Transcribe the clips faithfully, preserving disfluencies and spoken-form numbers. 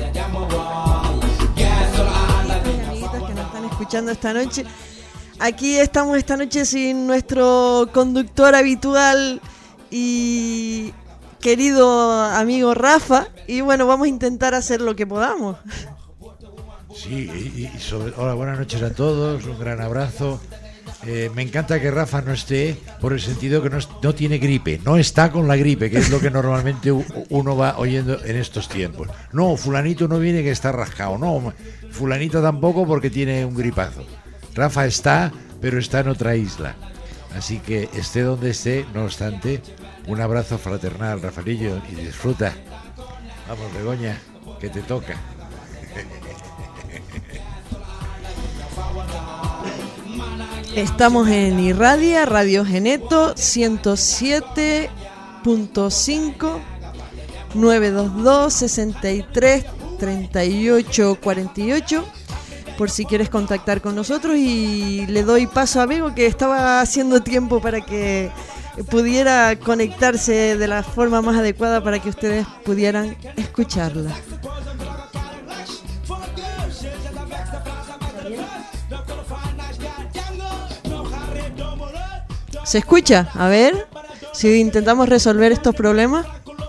Amiguitas que nos están escuchando esta noche. Aquí estamos esta noche sin nuestro conductor habitual y querido amigo Rafa. Y bueno, vamos a intentar hacer lo que podamos. Sí, y, y sobre, hola, buenas noches a todos, un gran abrazo. Eh, me encanta que Rafa no esté por el sentido que no, no tiene gripe, no está con la gripe, que es lo que normalmente uno va oyendo en estos tiempos. No, fulanito no viene que está rascado, no, fulanito tampoco porque tiene un gripazo. Rafa está, pero está en otra isla. Así que esté donde esté, no obstante, un abrazo fraternal, Rafaelillo, y disfruta. Vamos, Begoña, que te toca. Estamos en Irradia, Radio Geneto, ciento siete punto cinco, nueve dos dos, sesenta y tres, treinta y ocho, cuarenta y ocho, por si quieres contactar con nosotros. Y le doy paso a Bego, que estaba haciendo tiempo para que pudiera conectarse de la forma más adecuada para que ustedes pudieran escucharla. ¿Se escucha? A ver si intentamos resolver estos problemas.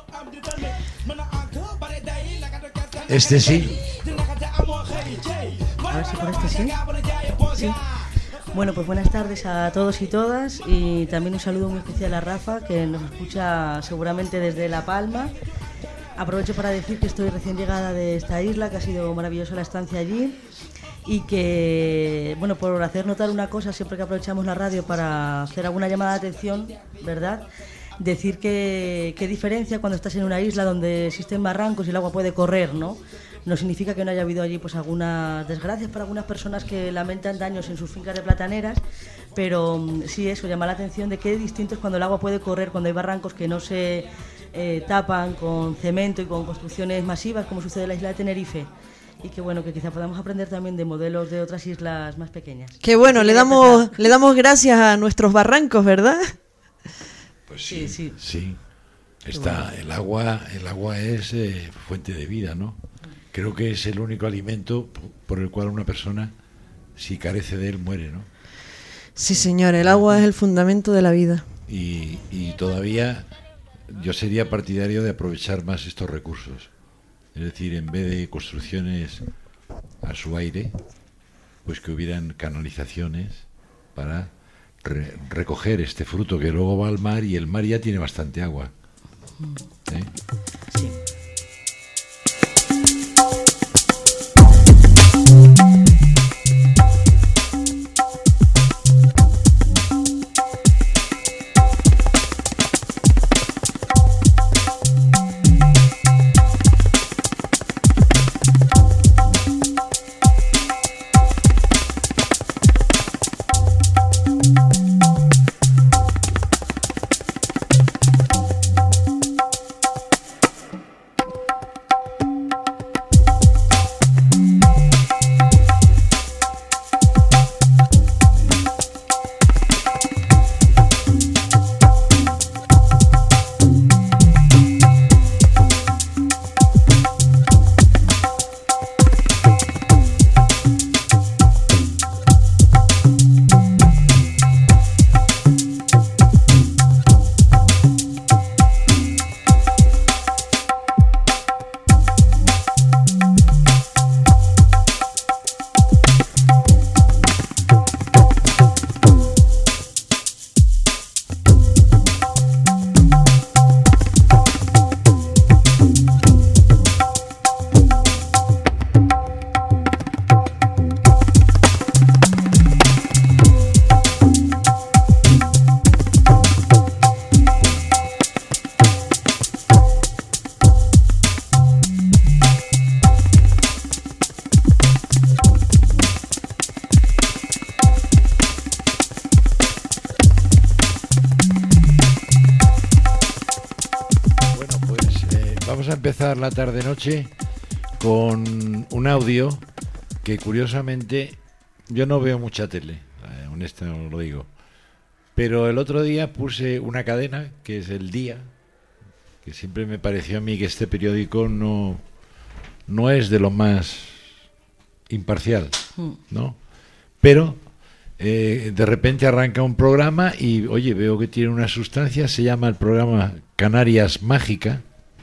Este sí. A ver si por este sí. Sí. Bueno, pues buenas tardes a todos y todas, y también un saludo muy especial a Rafa, que nos escucha seguramente desde La Palma. Aprovecho para decir que estoy recién llegada de esta isla, que ha sido maravillosa la estancia allí. Y que, bueno, por hacer notar una cosa, siempre que aprovechamos la radio para hacer alguna llamada de atención, ¿verdad? Decir que qué diferencia cuando estás en una isla donde existen barrancos y el agua puede correr, ¿no? No significa que no haya habido allí pues algunas desgracias para algunas personas que lamentan daños en sus fincas de plataneras, pero sí, eso llama la atención de qué distinto es cuando el agua puede correr, cuando hay barrancos que no se eh, tapan con cemento y con construcciones masivas, como sucede en la isla de Tenerife. Y que bueno, que quizá podamos aprender también de modelos de otras islas más pequeñas. Qué bueno, le damos, le damos gracias a nuestros barrancos, ¿verdad? Pues sí, sí, sí. sí. Está, el agua, el agua es eh, fuente de vida, ¿no? Creo que es el único alimento por el cual una persona, si carece de él, muere, ¿no? Sí, señor, el agua es el fundamento de la vida. Y, y todavía yo sería partidario de aprovechar más estos recursos. Es decir, en vez de construcciones a su aire, pues que hubieran canalizaciones para re- recoger este fruto que luego va al mar, y el mar ya tiene bastante agua. ¿Eh? Sí. Empezar la tarde-noche con un audio que curiosamente yo no veo mucha tele, eh, honesto lo digo, pero el otro día puse una cadena que es El Día, que siempre me pareció a mí que este periódico no, no es de lo más imparcial, ¿no? Pero eh, de repente arranca un programa y, oye, veo que tiene una sustancia, se llama el programa Canarias Mágica,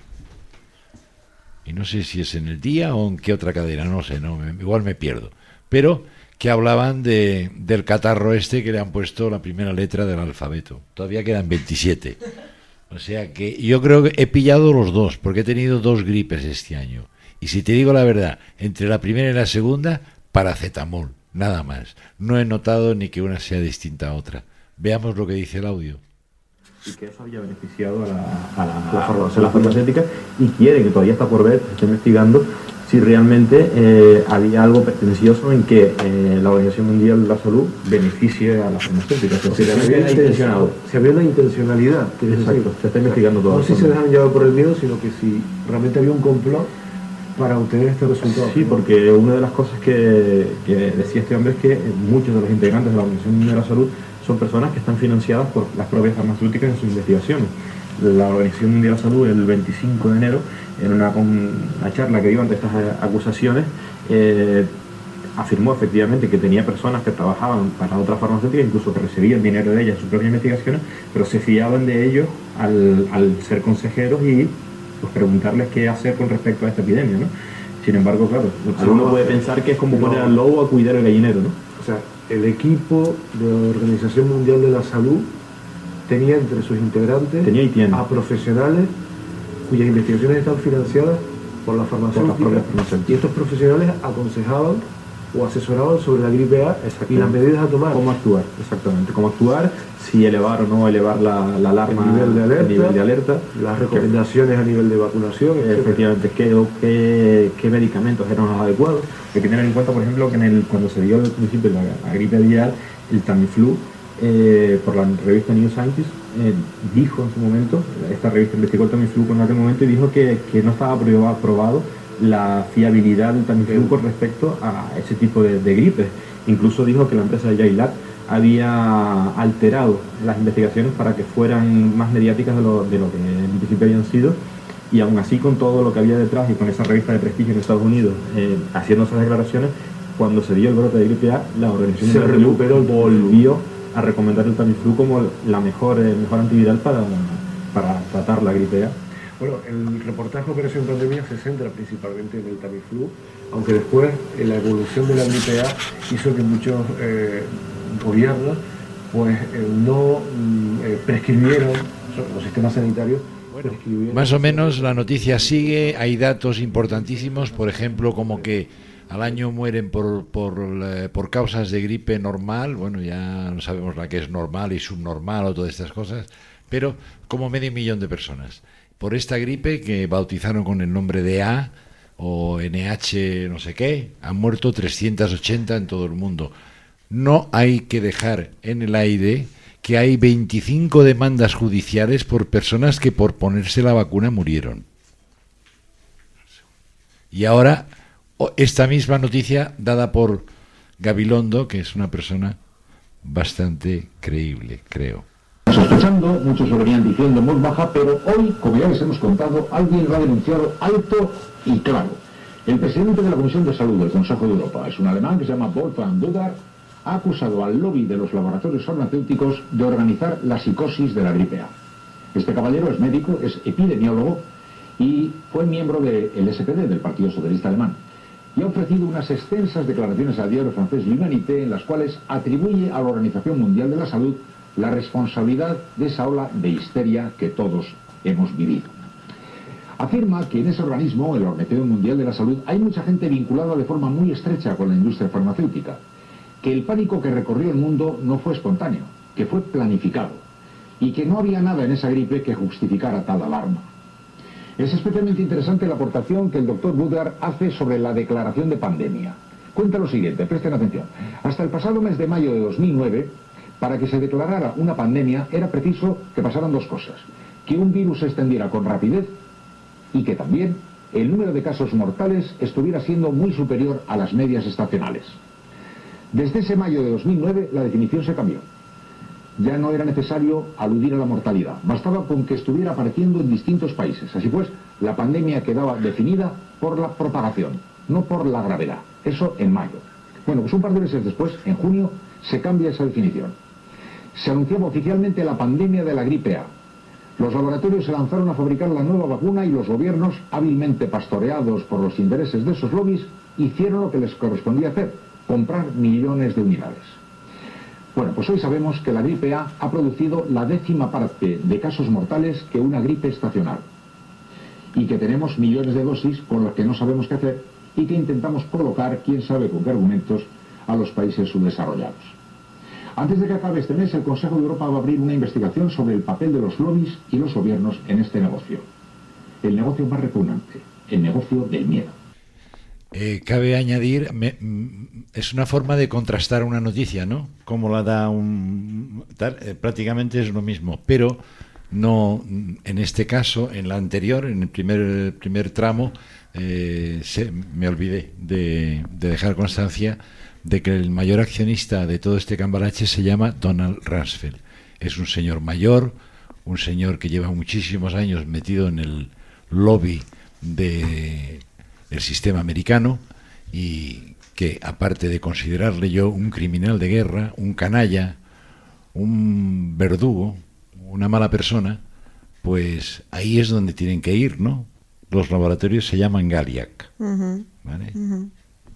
y no sé si es en El Día o en qué otra cadena, no sé, no, igual me pierdo, pero que hablaban de, del catarro este que le han puesto la primera letra del alfabeto. Todavía quedan veintisiete. O sea que yo creo que he pillado los dos, porque he tenido dos gripes este año. Y si te digo la verdad, entre la primera y la segunda, paracetamol, nada más. No he notado ni que una sea distinta a otra. Veamos lo que dice el audio. Y que eso había beneficiado a la, a la, a la, farmac- a la farmacéutica, y quiere, que todavía está por ver, está investigando si realmente eh, había algo pretencioso en que eh, la Organización Mundial de la Salud beneficie a la farmacéutica. O sea, si realmente era intencionado. Si había una intencionalidad. Exacto, se está investigando todo. No sé si se dejaron llevar por el miedo, sino que si realmente había un complot para obtener este resultado. Sí, porque una de las cosas que, que decía este hombre es que muchos de los integrantes de la Organización Mundial de la Salud son personas que están financiadas por las propias farmacéuticas en sus investigaciones. La Organización Mundial de la Salud, el veinticinco de enero, en una, una charla que dio ante estas acusaciones, eh, afirmó efectivamente que tenía personas que trabajaban para otras farmacéuticas, incluso que recibían dinero de ellas en sus propias investigaciones, pero se fiaban de ellos al, al ser consejeros y pues, preguntarles qué hacer con respecto a esta epidemia, ¿no? Sin embargo, claro, uno puede pensar que es como poner al lobo a cuidar el gallinero, ¿no? O sea, el equipo de la Organización Mundial de la Salud tenía entre sus integrantes tenía y tiene. a profesionales cuyas investigaciones están financiadas por las farmacéuticas, y estos profesionales aconsejaban o asesoraban sobre la gripe A y las medidas a tomar. Cómo actuar, exactamente, cómo actuar, si elevar o no elevar la, la alarma, el nivel de alerta, el nivel de alerta las recomendaciones que, a nivel de vacunación, efectivamente, qué, qué, qué medicamentos eran los adecuados. Hay que tener en cuenta, por ejemplo, que en el, cuando se dio al principio la, la gripe aviar, el Tamiflu, Eh, por la revista New Scientist, eh, dijo en su momento, esta revista investigó el Tamiflu en aquel momento y dijo que, que no estaba aprobado, aprobado la fiabilidad del Tamiflu con respecto a ese tipo de, de gripes. Incluso dijo que la empresa de Jailat había alterado las investigaciones para que fueran más mediáticas de lo, de lo que en principio habían sido, y aún así, con todo lo que había detrás y con esa revista de prestigio en Estados Unidos eh, haciendo esas declaraciones, cuando se dio el brote de gripe A, la Organización se recuperó, volvió a recomendar el Tamiflu como la mejor, el mejor antiviral para, para tratar la gripe A. Bueno, el reportaje Operación Pandemia se centra principalmente en el Tamiflu, aunque después en la evolución de la gripe A hizo que muchos eh, gobiernos pues eh, no eh, prescribieron, los sistemas sanitarios. Bueno, más o menos la noticia sigue, hay datos importantísimos, por ejemplo, como que al año mueren por, por, por causas de gripe normal, bueno, ya no sabemos la que es normal y subnormal o todas estas cosas, pero como medio millón de personas. Por esta gripe que bautizaron con el nombre de A o N H no sé qué, han muerto trescientos ochenta en todo el mundo. No hay que dejar en el aire que hay veinticinco demandas judiciales por personas que por ponerse la vacuna murieron. Y ahora esta misma noticia dada por Gabilondo, que es una persona bastante creíble, creo. Sospechando, muchos lo venían diciendo en voz baja, pero hoy, como ya les hemos contado, alguien lo ha denunciado alto y claro. El presidente de la Comisión de Salud del Consejo de Europa, es un alemán que se llama Wolfgang Bühler, ha acusado al lobby de los laboratorios farmacéuticos de organizar la psicosis de la gripe A. Este caballero es médico, es epidemiólogo y fue miembro del S P D, del Partido Socialista Alemán, y ha ofrecido unas extensas declaraciones al diario francés L'Humanité en las cuales atribuye a la Organización Mundial de la Salud la responsabilidad de esa ola de histeria que todos hemos vivido. Afirma que en ese organismo, la Organización Mundial de la Salud, hay mucha gente vinculada de forma muy estrecha con la industria farmacéutica, que el pánico que recorrió el mundo no fue espontáneo, que fue planificado, y que no había nada en esa gripe que justificara tal alarma. Es especialmente interesante la aportación que el doctor Bühler hace sobre la declaración de pandemia. Cuenta lo siguiente, presten atención. Hasta el pasado mes de mayo de dos mil nueve, para que se declarara una pandemia era preciso que pasaran dos cosas. Que un virus se extendiera con rapidez y que también el número de casos mortales estuviera siendo muy superior a las medias estacionales. Desde ese mayo de dos mil nueve la definición se cambió. Ya no era necesario aludir a la mortalidad, bastaba con que estuviera apareciendo en distintos países. Así pues, la pandemia quedaba definida por la propagación, no por la gravedad. Eso en mayo. Bueno, pues un par de meses después, en junio, se cambia esa definición. Se anunciaba oficialmente la pandemia de la gripe A. Los laboratorios se lanzaron a fabricar la nueva vacuna y los gobiernos, hábilmente pastoreados por los intereses de esos lobbies, hicieron lo que les correspondía hacer, comprar millones de unidades. Bueno, pues hoy sabemos que la gripe A ha producido la décima parte de casos mortales que una gripe estacional. Y que tenemos millones de dosis con las que no sabemos qué hacer y que intentamos colocar, quién sabe con qué argumentos, a los países subdesarrollados. Antes de que acabe este mes, el Consejo de Europa va a abrir una investigación sobre el papel de los lobbies y los gobiernos en este negocio. El negocio más repugnante, el negocio del miedo. Eh, cabe añadir, me, es una forma de contrastar una noticia, ¿no? Como la da un... Tal, eh, prácticamente es lo mismo, pero no, en este caso, en la anterior, en el primer, primer tramo, eh, se, me olvidé de, de dejar constancia de que el mayor accionista de todo este cambalache se llama Donald Rumsfeld. Es un señor mayor, un señor que lleva muchísimos años metido en el lobby de el sistema americano y que, aparte de considerarle yo un criminal de guerra, un canalla, un verdugo, una mala persona, pues ahí es donde tienen que ir, ¿no? Los laboratorios se llaman Galiac. Uh-huh. ¿Vale? Uh-huh.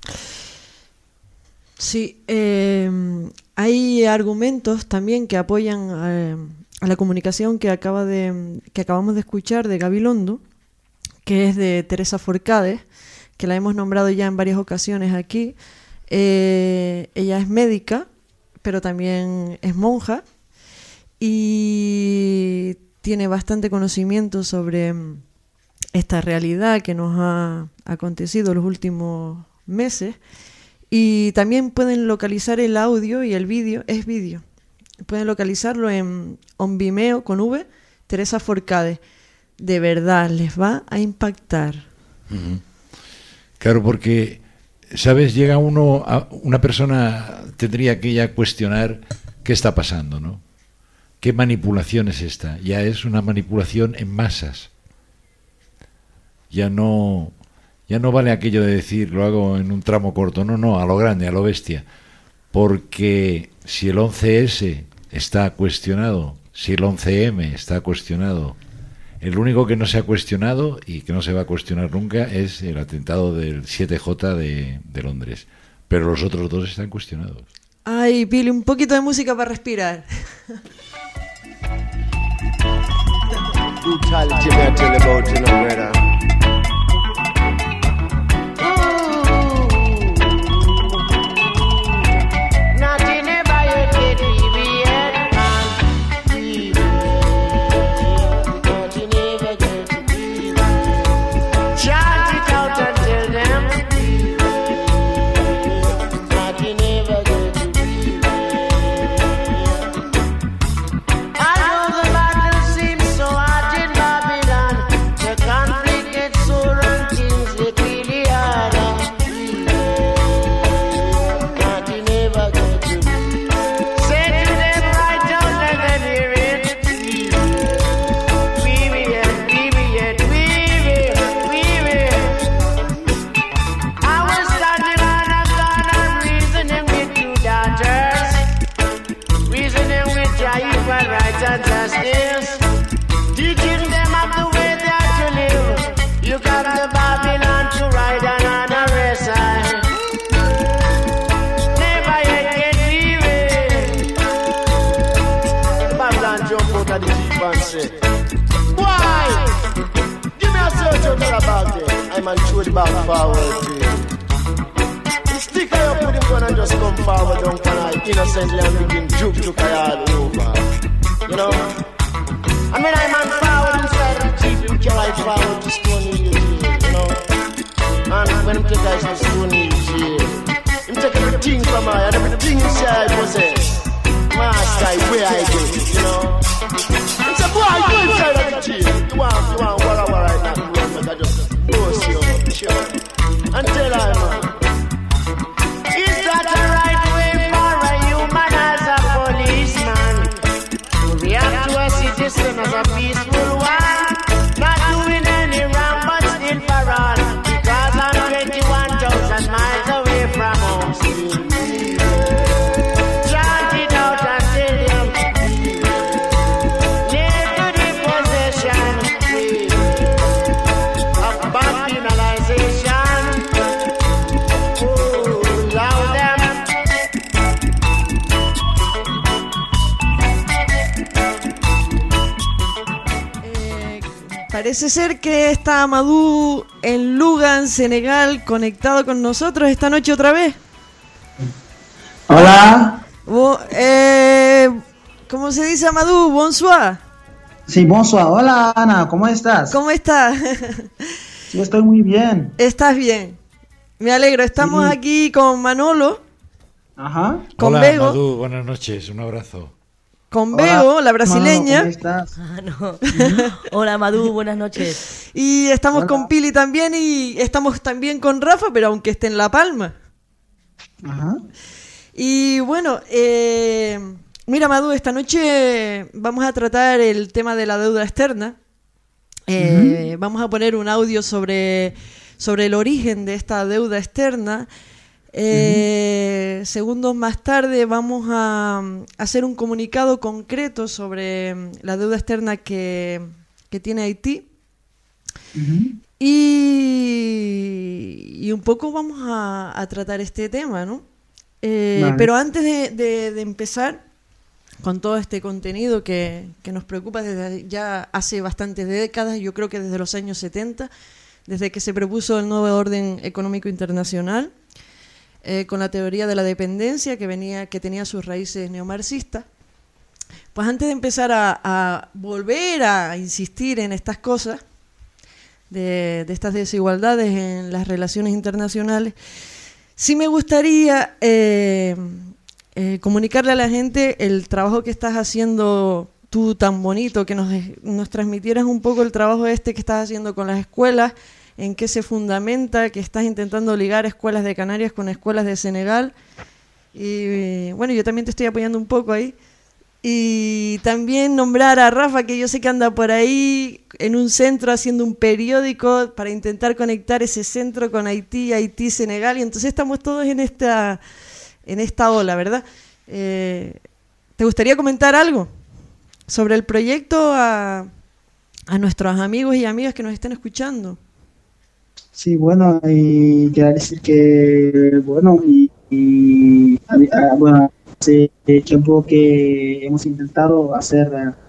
Sí, eh, hay argumentos también que apoyan a, a la comunicación que acaba de que acabamos de escuchar de Gabilondo, que es de Teresa Forcade, que la hemos nombrado ya en varias ocasiones aquí. Eh, ella es médica, pero también es monja y tiene bastante conocimiento sobre esta realidad que nos ha acontecido los últimos meses. Y también pueden localizar el audio y el vídeo, es vídeo. Pueden localizarlo en On Vimeo con V, Teresa Forcade. De verdad, les va a impactar. Uh-huh. Claro, porque, ¿sabes? Llega uno, a, una persona tendría que ya cuestionar qué está pasando, ¿no? ¿Qué manipulación es esta? Ya es una manipulación en masas. Ya no... Ya no vale aquello de decir, lo hago en un tramo corto. No, no, a lo grande, a lo bestia. Porque si el once ese está cuestionado, si el once eme está cuestionado, el único que no se ha cuestionado y que no se va a cuestionar nunca es el atentado del siete jota de, de Londres. Pero los otros dos están cuestionados. Ay, Pili, un poquito de música para respirar. And throw the back forward to him. Stick her up with him gun and just come forward down can I innocently and begin juke juke all over. You know? I mean I'm on forward inside of the jeep, put your life forward to Stony Hill, you know? And when him take guys to Stony Hill, him take everything from I and everything inside I possess. Master, where I get it, you know? Him say, boy, go inside of the jeep. You want, you want, wara wara right now, but I just post you up, sure. And tell her, man, is that the right way for a human as a policeman to react to a citizen as a peaceful one, not doing any wrong but still for all, because Parece ser que está Amadou en Lugan, Senegal, conectado con nosotros esta noche otra vez. Hola. Bo, eh, ¿Cómo se dice, Amadou? Bonsoir. Sí, bonsoir. Hola, Ana, ¿cómo estás? ¿Cómo estás? Sí, estoy muy bien. ¿Estás bien? Me alegro. Estamos sí. aquí con Manolo. Ajá. Con Hola, Bego. Amadou, buenas noches, un abrazo. Con Bego, Hola, la brasileña. Manolo, ¿cómo estás? Ah, no. Hola, Amadou, buenas noches. Y estamos Hola. con Pili también y estamos también con Rafa, pero aunque esté en La Palma. Ajá. Y bueno, eh, mira, Amadou, esta noche vamos a tratar el tema de la deuda externa. Eh, uh-huh. Vamos a poner un audio sobre, sobre el origen de esta deuda externa. Eh, uh-huh. Segundos más tarde vamos a hacer un comunicado concreto sobre la deuda externa que, que tiene Haití. Uh-huh. y, y un poco vamos a, a tratar este tema, ¿no? Eh, vale. Pero antes de, de, de empezar con todo este contenido que, que nos preocupa desde ya hace bastantes décadas, yo creo que desde los años setenta, desde que se propuso el nuevo orden económico internacional, Eh, con la teoría de la dependencia que venía que tenía sus raíces neomarxistas. Pues antes de empezar a, a volver a insistir en estas cosas, de, de estas desigualdades en las relaciones internacionales, sí me gustaría eh, eh, comunicarle a la gente el trabajo que estás haciendo tú tan bonito, que nos, nos transmitieras un poco el trabajo este que estás haciendo con las escuelas, en qué se fundamenta, que estás intentando ligar escuelas de Canarias con escuelas de Senegal. Y bueno, yo también te estoy apoyando un poco ahí. Y también nombrar a Rafa, que yo sé que anda por ahí en un centro haciendo un periódico para intentar conectar ese centro con Haití, Haití, Senegal. Y entonces estamos todos en esta, en esta ola, ¿verdad? Eh, ¿Te gustaría comentar algo sobre el proyecto a, a nuestros amigos y amigas que nos estén escuchando? Sí, bueno, y quiero decir que, bueno, y, y bueno, hace tiempo que hemos intentado hacer...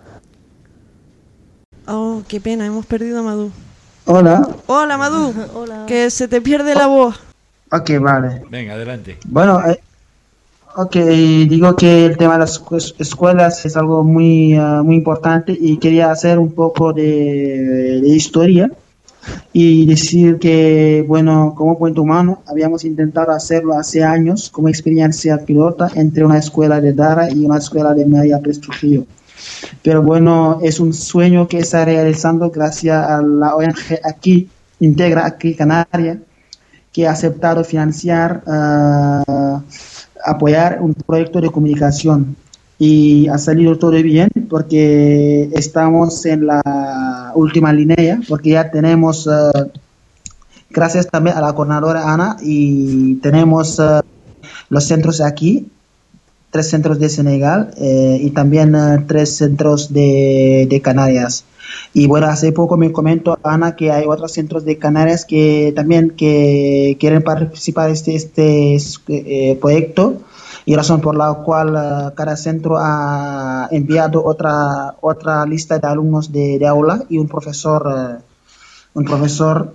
Oh, qué pena, hemos perdido a Amadou. Hola. Hola, Amadou. Hola. Que se te pierde la voz. Ok, vale. Venga, adelante. Bueno, eh, ok, digo que el tema de las escuelas es algo muy, uh, muy importante y quería hacer un poco de, de historia. Y decir que, bueno, como Puente Humano habíamos intentado hacerlo hace años como experiencia pilota entre una escuela de Dara y una escuela de Media Trujillo. Pero bueno, es un sueño que está realizando gracias a la O N G aquí, Integra aquí Canaria, que ha aceptado financiar, uh, apoyar un proyecto de comunicación. Y ha salido todo bien porque estamos en la última línea, porque ya tenemos, uh, gracias también a la coordinadora Ana, y tenemos uh, los centros aquí, tres centros de Senegal eh, y también uh, tres centros de, de Canarias. Y bueno, hace poco me comentó Ana que hay otros centros de Canarias que también que quieren participar de este, este eh, proyecto. Y razón por la cual uh, cada centro ha enviado otra otra lista de alumnos de, de aula y un profesor uh, un profesor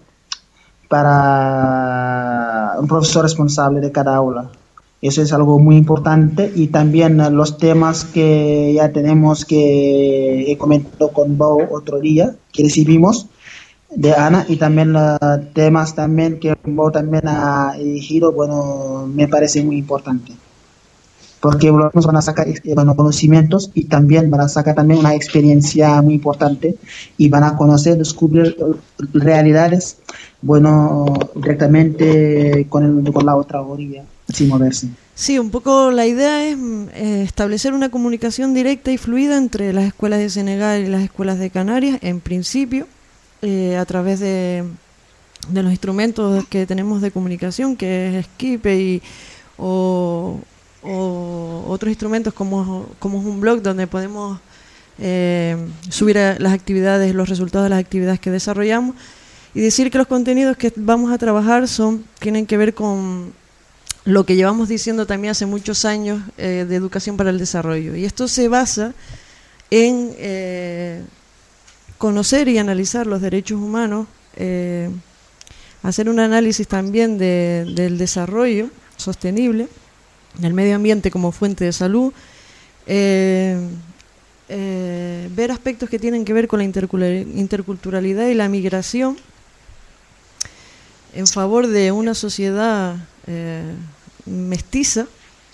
para un profesor responsable de cada aula. Eso es algo muy importante. Y también uh, los temas que ya tenemos, que he comentado con Bo otro día, que recibimos de Ana, y también uh, temas también que Bo también ha elegido, bueno, me parece muy importante. Porque nos van a sacar bueno, conocimientos y también van a sacar también una experiencia muy importante y van a conocer, descubrir realidades, bueno, directamente con, el, con la otra orilla, sin moverse. Sí, un poco la idea es eh, establecer una comunicación directa y fluida entre las escuelas de Senegal y las escuelas de Canarias, en principio, eh, a través de, de los instrumentos que tenemos de comunicación, que es Skype y o o otros instrumentos como, como un blog donde podemos eh, subir a las actividades, los resultados de las actividades que desarrollamos, y decir que los contenidos que vamos a trabajar son tienen que ver con lo que llevamos diciendo también hace muchos años eh, de educación para el desarrollo. Y esto se basa en, eh, conocer y analizar los derechos humanos, eh, hacer un análisis también de, del desarrollo sostenible, del medio ambiente como fuente de salud, eh, eh, ver aspectos que tienen que ver con la interculturalidad y la migración en favor de una sociedad eh, mestiza.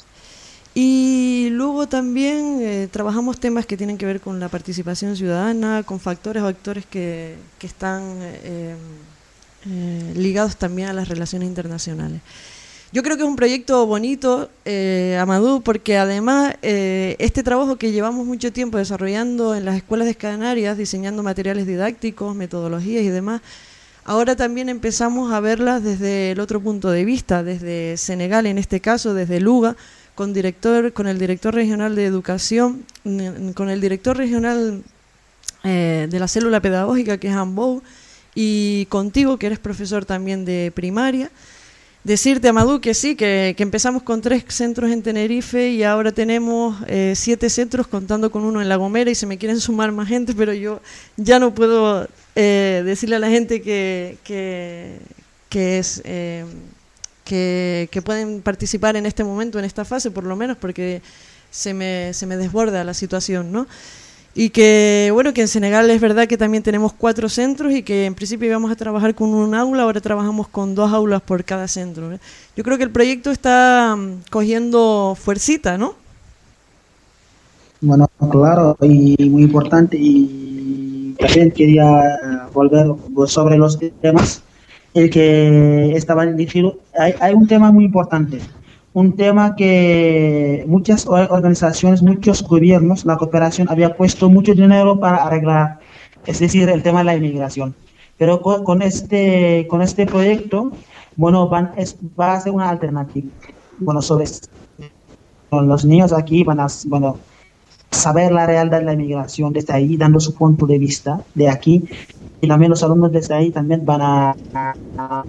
Y luego también eh, trabajamos temas que tienen que ver con la participación ciudadana, con factores o actores que, que están eh, eh, ligados también a las relaciones internacionales. Yo creo que es un proyecto bonito, eh, Amadou, porque además eh, este trabajo que llevamos mucho tiempo desarrollando en las escuelas de Canarias, diseñando materiales didácticos, metodologías y demás, ahora también empezamos a verlas desde el otro punto de vista, desde Senegal en este caso, desde Luga, con director, con el director regional de educación, con el director regional eh, de la célula pedagógica, que es Ambou, y contigo, que eres profesor también de primaria. Decirte, Amadou, que sí, que, que empezamos con tres centros en Tenerife y ahora tenemos eh, siete centros, contando con uno en La Gomera, y se me quieren sumar más gente, pero yo ya no puedo eh, decirle a la gente que, que, que es... Eh, Que, que pueden participar en este momento, en esta fase, por lo menos, porque se me, se me desborda la situación, ¿no? Y que, bueno, que en Senegal es verdad que también tenemos cuatro centros y que en principio íbamos a trabajar con un aula, ahora trabajamos con dos aulas por cada centro, ¿eh? Yo creo que el proyecto está um, cogiendo fuercita, ¿no? Bueno, claro, y muy importante, y también quería volver sobre los temas. El que estaba dirigido, hay, hay un tema muy importante, un tema que muchas organizaciones, muchos gobiernos, la cooperación había puesto mucho dinero para arreglar, es decir, el tema de la inmigración. Pero con, con este con este proyecto, bueno, van, es, va a ser una alternativa. Bueno, sobre con los niños aquí van a, bueno, saber la realidad de la inmigración desde ahí, dando su punto de vista de aquí. Y también los alumnos desde ahí también van a, a, a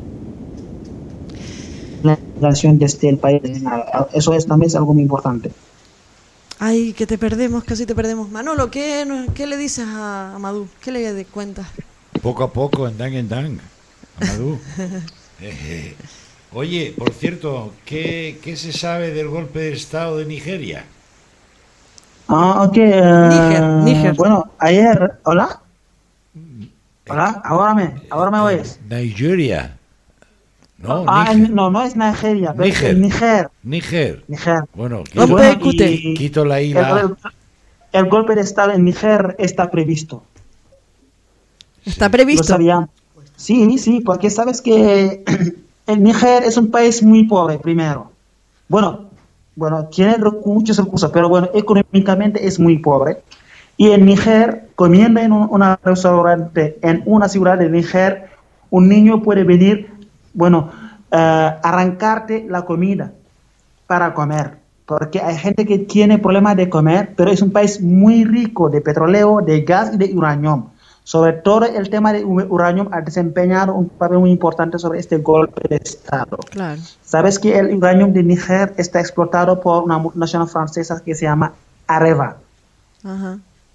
la relación desde el país. Eso es también es algo muy importante. Ay, que te perdemos, casi te perdemos. Manolo, ¿qué, qué le dices a Amadou? ¿Qué le cuentas? Poco a poco, en dan en dan, Amadou. eh, oye, por cierto, ¿qué, ¿qué se sabe del golpe de Estado de Nigeria? Ah, ok. Uh, Níger, Níger. Bueno, ayer, ¿hola? Hola, ahora me, ahora me oyes. Nigeria. No, ah, Níger. no, no es Nigeria, pero Níger. es Níger. Níger. Níger. Bueno, Y bueno, quito, y quito la I. el, el, el golpe de Estado en Níger está previsto. ¿Está previsto? Lo sabía. Sí, sí, porque sabes que el Níger es un país muy pobre, primero. Bueno, bueno, tiene muchos recursos, pero bueno, económicamente es muy pobre. Y en Níger, comiendo en un una restaurante en una ciudad de Níger, un niño puede venir, bueno, uh, arrancarte la comida para comer. Porque hay gente que tiene problemas de comer, pero es un país muy rico de petróleo, de gas y de uranio. Sobre todo el tema de uranio ha desempeñado un papel muy importante sobre este golpe de Estado. Claro. Sabes que el uranio de Níger está explotado por una multinacional francesa que se llama Areva. Ajá.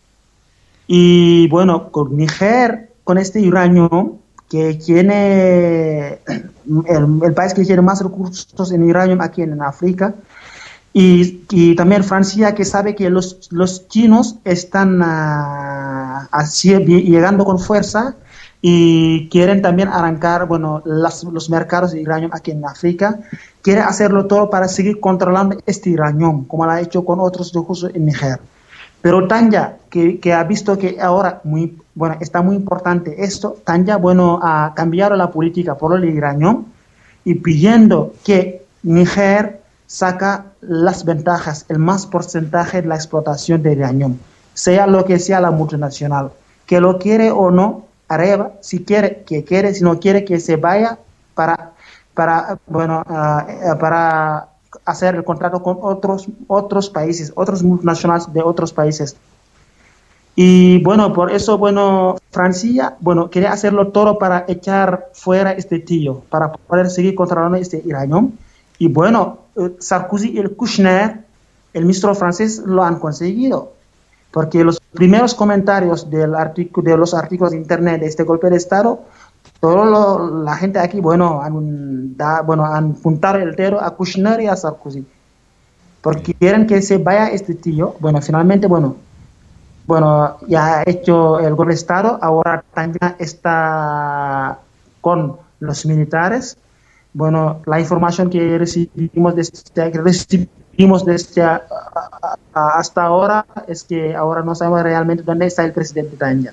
Y bueno, con Níger, con este uranio, que tiene el, el país que tiene más recursos en uranio aquí en, en África, y, y también Francia, que sabe que los, los chinos están uh, así, llegando con fuerza y quieren también arrancar, bueno, las, los mercados de uranio aquí en África, quiere hacerlo todo para seguir controlando este uranio, como lo ha hecho con otros recursos en Níger. Pero Tanja, que, que ha visto que ahora muy, bueno, está muy importante esto, Tanja, bueno, ha cambiado la política por el uranio y pidiendo que Níger saca las ventajas, el más porcentaje de la explotación de uranio, sea lo que sea la multinacional, que lo quiere o no, Areva, si quiere, que quiere, si no quiere, que se vaya para, para, bueno, uh, para hacer el contrato con otros otros países, otros multinacionales de otros países. Y bueno, por eso, bueno, Francia, bueno, quería hacerlo todo para echar fuera este tío, para poder seguir controlando este uranio. Y bueno, Sarkozy y el Kouchner, el ministro francés, lo han conseguido. porque los primeros comentarios del artículo, de los artículos de internet de este golpe de Estado, toda la gente aquí, bueno, han, da, bueno, han apuntado el dedo a Kushner y a Sarkozy, porque quieren que se vaya este tío. Bueno, finalmente, bueno, bueno, ya ha hecho el golpe de Estado, ahora también está con los militares. Bueno, la información que recibimos desde, que recibimos desde a, a, a, hasta ahora es que ahora no sabemos realmente dónde está el presidente Tanja.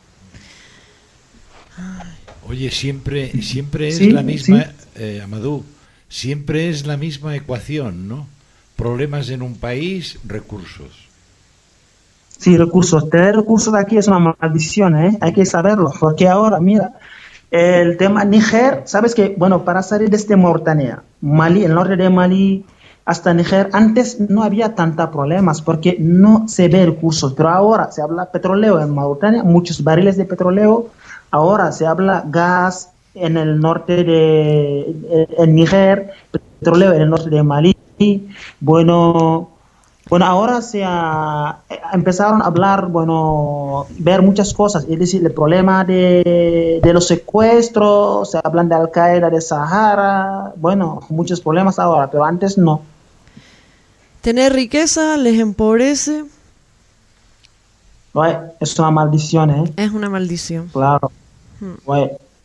Oye, siempre, siempre es sí, la misma, sí. eh, Amadou, siempre es la misma ecuación, ¿no? Problemas en un país, recursos. Sí, recursos. Tener recursos aquí es una maldición, ¿eh? Hay que saberlo, porque ahora, mira, el tema Níger, sabes que, bueno, para salir desde Mauritania, Mali, el norte de Mali hasta Níger, antes no había tantos problemas porque no se ve recursos, pero ahora se habla petróleo en Mauritania, muchos barriles de petróleo, ahora se habla gas en el norte de en Níger, petróleo en el norte de Mali, bueno... Bueno, ahora se ha, empezaron a hablar, bueno, ver muchas cosas, es decir, el problema de, de los secuestros, se hablan de Al-Qaeda, de Sahara, bueno, muchos problemas ahora, pero antes no. Tener riqueza les empobrece. Bueno, es una maldición, ¿eh? Es una maldición. Claro. Hmm. Bueno.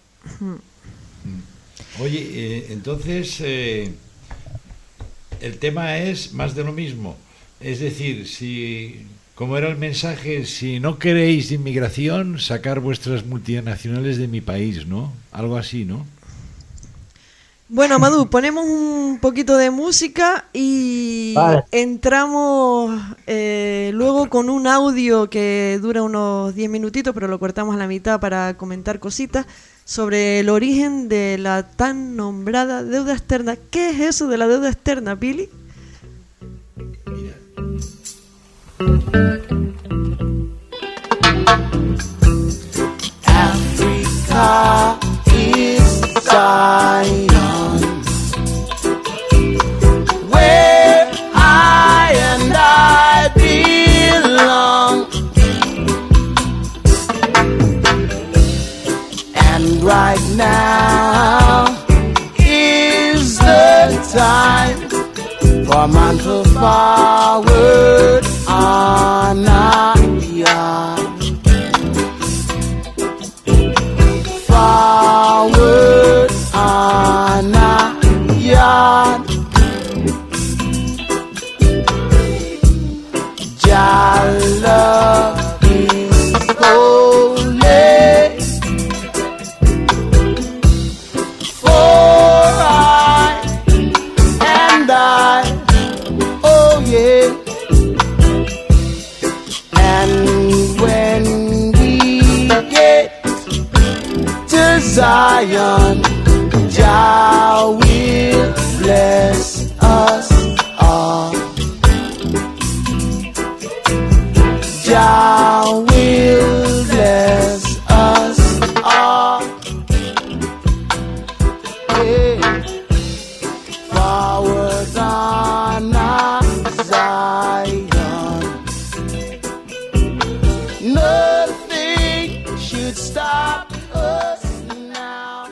Hmm. Oye, eh, entonces, eh, el tema es más de lo mismo. Es decir, si, como era el mensaje, si no queréis inmigración, sacar vuestras multinacionales de mi país, ¿no? Algo así, ¿no? Bueno, Amadou, ponemos un poquito de música y vale. entramos eh, luego con un audio que dura unos diez minutitos, pero lo cortamos a la mitad para comentar cositas sobre el origen de la tan nombrada deuda externa. ¿Qué es eso de la deuda externa, Billy? Mira. Africa is Zion, where I and I belong, and right now is the time for man to forward on our yard. Forward on our yard. Jah love is holy. For I and I, oh yeah. And when we get to Zion, Jah will bless us all. Jah will bless us all. Yeah. Forward on our Zion. Nothing should stop us now.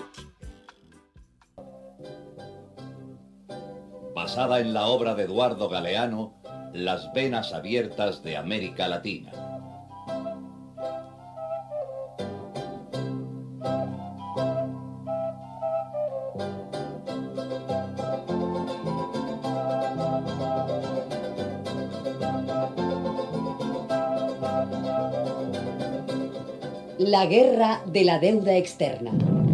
Basada en la obra de Eduardo Galeano, Las venas abiertas de América Latina. La guerra de la deuda externa.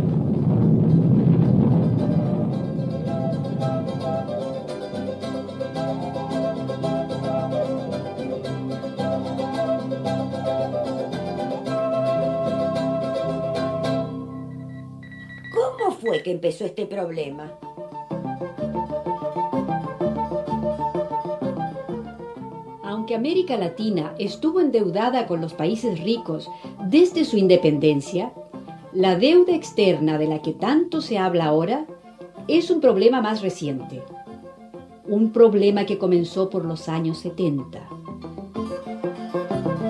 ¿Cómo fue que empezó este problema? Aunque América Latina estuvo endeudada con los países ricos desde su independencia, la deuda externa de la que tanto se habla ahora es un problema más reciente. Un problema que comenzó por los años setenta.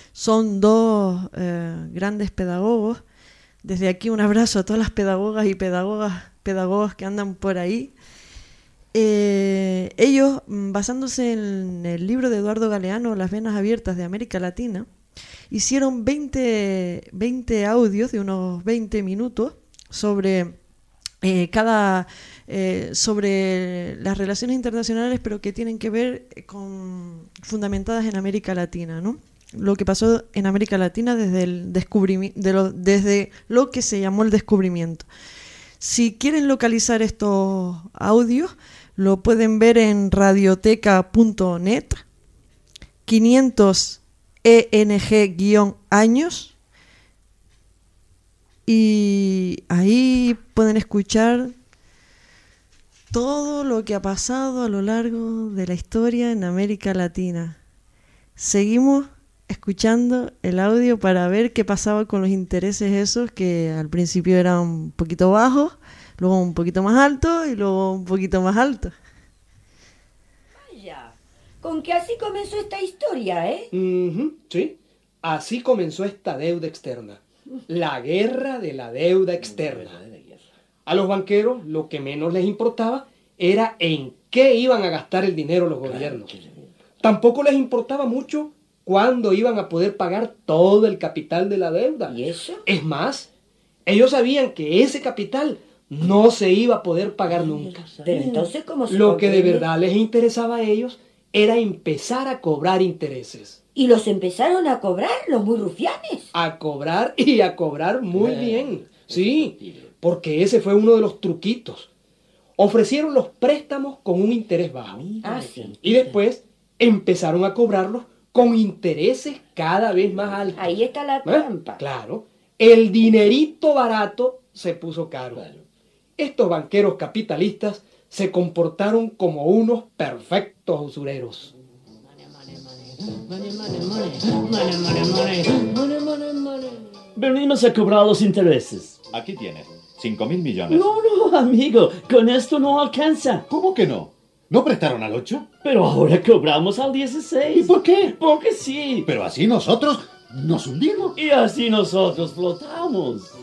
son dos eh, grandes pedagogos. Desde aquí un abrazo a todas las pedagogas y pedagogas, pedagogos que andan por ahí. Eh, ellos, basándose en el libro de Eduardo Galeano, Las venas abiertas de América Latina, hicieron veinte, veinte audios de unos veinte minutos sobre eh, cada eh, sobre las relaciones internacionales, pero que tienen que ver con fundamentadas en América Latina, ¿no? Lo que pasó en América Latina desde el descubrimiento, de lo, desde lo que se llamó el descubrimiento. Si quieren localizar estos audios, lo pueden ver en radioteca punto net, quinientos E N G-años, y ahí pueden escuchar todo lo que ha pasado a lo largo de la historia en América Latina. Seguimos escuchando el audio para ver qué pasaba con los intereses esos que al principio eran un poquito bajos, luego un poquito más altos y luego un poquito más altos. Vaya, con que así comenzó esta historia, ¿eh? Uh-huh, sí, así comenzó esta deuda externa. La guerra de la deuda externa. A los banqueros lo que menos les importaba era en qué iban a gastar el dinero los gobiernos. Tampoco les importaba mucho cuándo iban a poder pagar todo el capital de la deuda. ¿Y eso? Es más, ellos sabían que ese capital no se iba a poder pagar nunca. Pero entonces, ¿cómo se Lo que de comprende? verdad les interesaba a ellos era empezar a cobrar intereses. ¿Y los empezaron a cobrar los muy rufianes? A cobrar y a cobrar muy bien. Sí, porque ese fue uno de los truquitos. Ofrecieron los préstamos con un interés bajo. Ah, sí. Y después empezaron a cobrarlos con intereses cada vez más altos. Ahí está la ¿Eh? trampa. Claro. El dinerito barato se puso caro. Estos banqueros capitalistas se comportaron como unos perfectos usureros. Venimos a cobrar los intereses. Aquí tienes, cinco mil millones. No, no, amigo, con esto no alcanza. ¿Cómo que no? ¿No prestaron al ocho? Pero ahora cobramos al dieciséis. ¿Y por qué? Porque sí. Pero así nosotros nos hundimos. Y así nosotros flotamos.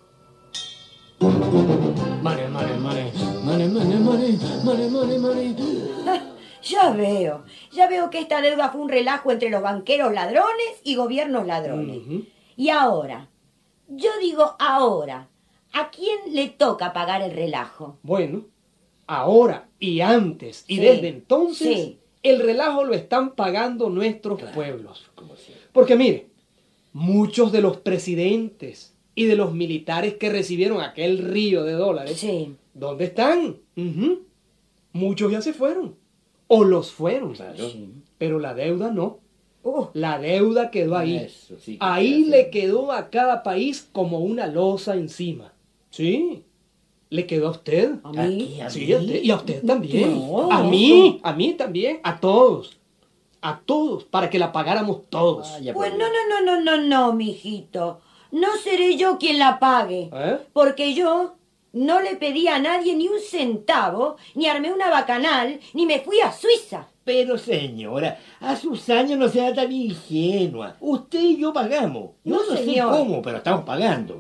Money, money, money, money, money, money, money, money, money. Ya veo, ya veo que esta deuda fue un relajo entre los banqueros ladrones y gobiernos ladrones. Uh-huh. Y ahora, yo digo ahora, ¿a quién le toca pagar el relajo? Bueno, ahora y antes y Sí, desde entonces, sí. el relajo lo están pagando nuestros pueblos. Porque mire, muchos de los presidentes y de los militares que recibieron aquel río de dólares, Sí. ¿dónde están? Ujú. Muchos ya se fueron. O los fueron. Pero la deuda no. Uh, La deuda quedó ahí. Eso sí que Ahí se le hace. quedó a cada país como una losa encima. Sí. Le quedó a usted. ¿A mí? Sí, a usted. Y a usted también. No. A mí. A mí también. A todos. A todos. Para que la pagáramos todos. Pues no, no, no, no, no, no, mijito. No seré yo quien la pague. ¿Eh? Porque yo no le pedí a nadie ni un centavo, ni armé una bacanal, ni me fui a Suiza. Pero señora, a sus años no sea tan ingenua. Usted y yo pagamos. Yo No, no, sé señor. cómo, pero estamos pagando.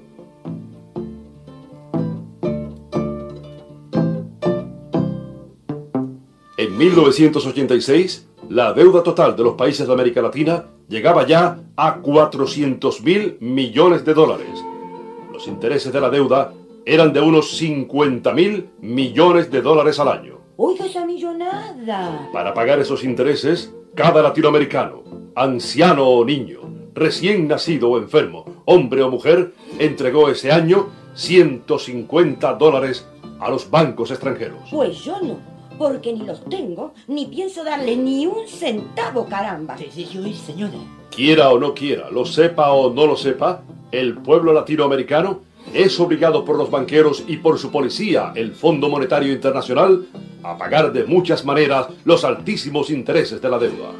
En mil novecientos ochenta y seis, la deuda total de los países de América Latina llegaba ya a cuatrocientos mil millones de dólares. Los intereses de la deuda eran de unos cincuenta mil millones de dólares al año. Oiga esa millonada. Para pagar esos intereses, cada latinoamericano, anciano o niño, recién nacido o enfermo, hombre o mujer, entregó ese año ciento cincuenta dólares a los bancos extranjeros. Pues yo no, porque ni los tengo, ni pienso darle ni un centavo, caramba. Sí, sí, sí, señora. Quiera o no quiera, lo sepa o no lo sepa, el pueblo latinoamericano es obligado por los banqueros y por su policía, el Fondo Monetario Internacional, a pagar de muchas maneras los altísimos intereses de la deuda.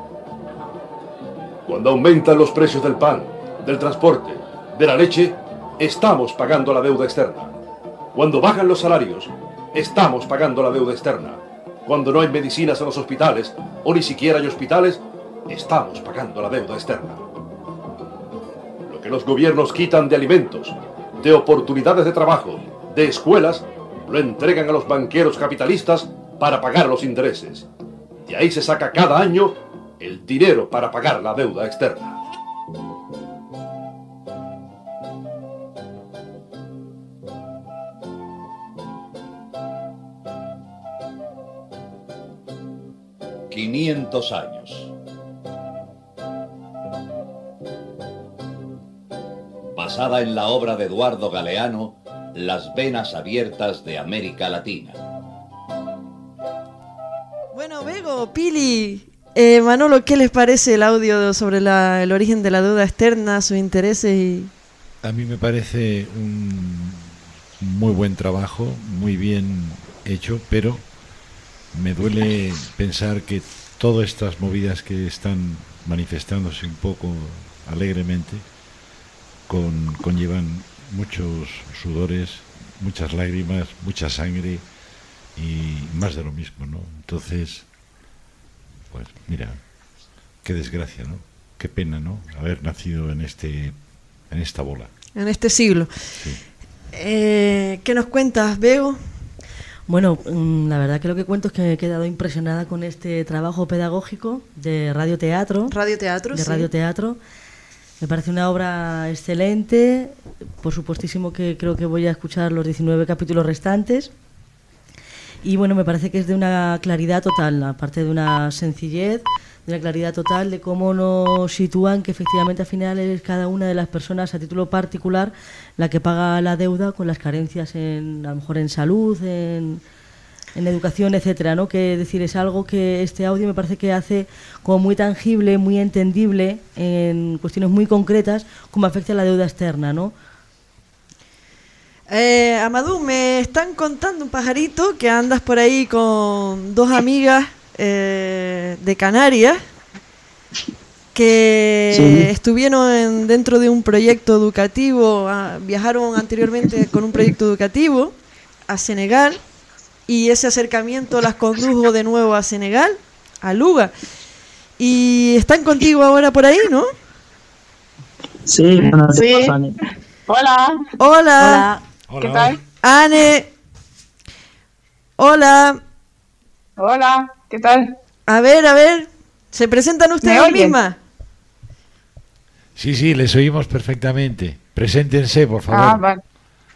Cuando aumentan los precios del pan, del transporte, de la leche, estamos pagando la deuda externa. Cuando bajan los salarios, estamos pagando la deuda externa. Cuando no hay medicinas en los hospitales, o ni siquiera hay hospitales, estamos pagando la deuda externa. Lo que los gobiernos quitan de alimentos, de oportunidades de trabajo, de escuelas, lo entregan a los banqueros capitalistas para pagar los intereses. De ahí se saca cada año el dinero para pagar la deuda externa. quinientos años. Basada en la obra de Eduardo Galeano, Las venas abiertas de América Latina. Bueno, Bego, Pili, eh, Manolo, ¿qué les parece el audio sobre la, el origen de la deuda externa, sus intereses? Y... A mí me parece un muy buen trabajo, muy bien hecho, pero me duele pensar que todas estas movidas que están manifestándose un poco alegremente con, conllevan muchos sudores, muchas lágrimas, mucha sangre y más de lo mismo, ¿no? Entonces, pues mira, qué desgracia, ¿no? Qué pena, ¿no? Haber nacido en este, en esta bola. En este siglo. Sí. Eh, ¿Qué nos cuentas, Bego? Bueno, la verdad que lo que cuento es que me he quedado impresionada con este trabajo pedagógico de radioteatro. Radioteatro, de sí. radioteatro. Me parece una obra excelente. Por supuestísimo que creo que voy a escuchar los diecinueve capítulos restantes. Y bueno, me parece que es de una claridad total, aparte de una sencillez, de una claridad total de cómo nos sitúan que efectivamente al final es cada una de las personas a título particular la que paga la deuda con las carencias en, a lo mejor en salud, en, en educación, etcétera, ¿no? Que decir, es algo que este audio me parece que hace como muy tangible, muy entendible en cuestiones muy concretas cómo afecta a la deuda externa, ¿no? Eh, Amadou, me están contando un pajarito que andas por ahí con dos amigas eh, de Canarias que sí. estuvieron en, dentro de un proyecto educativo, a, viajaron anteriormente con un proyecto educativo a Senegal y ese acercamiento las condujo de nuevo a Senegal, a Luga. Y están contigo ahora por ahí, ¿no? Sí, bueno, sí. Hola. Hola. Hola. ¿Qué tal? Ane. Hola. Hola, ¿qué tal? A ver, a ver. ¿Se presentan ustedes mismas? Sí, sí, les oímos perfectamente. Preséntense, por favor. Ah, vale.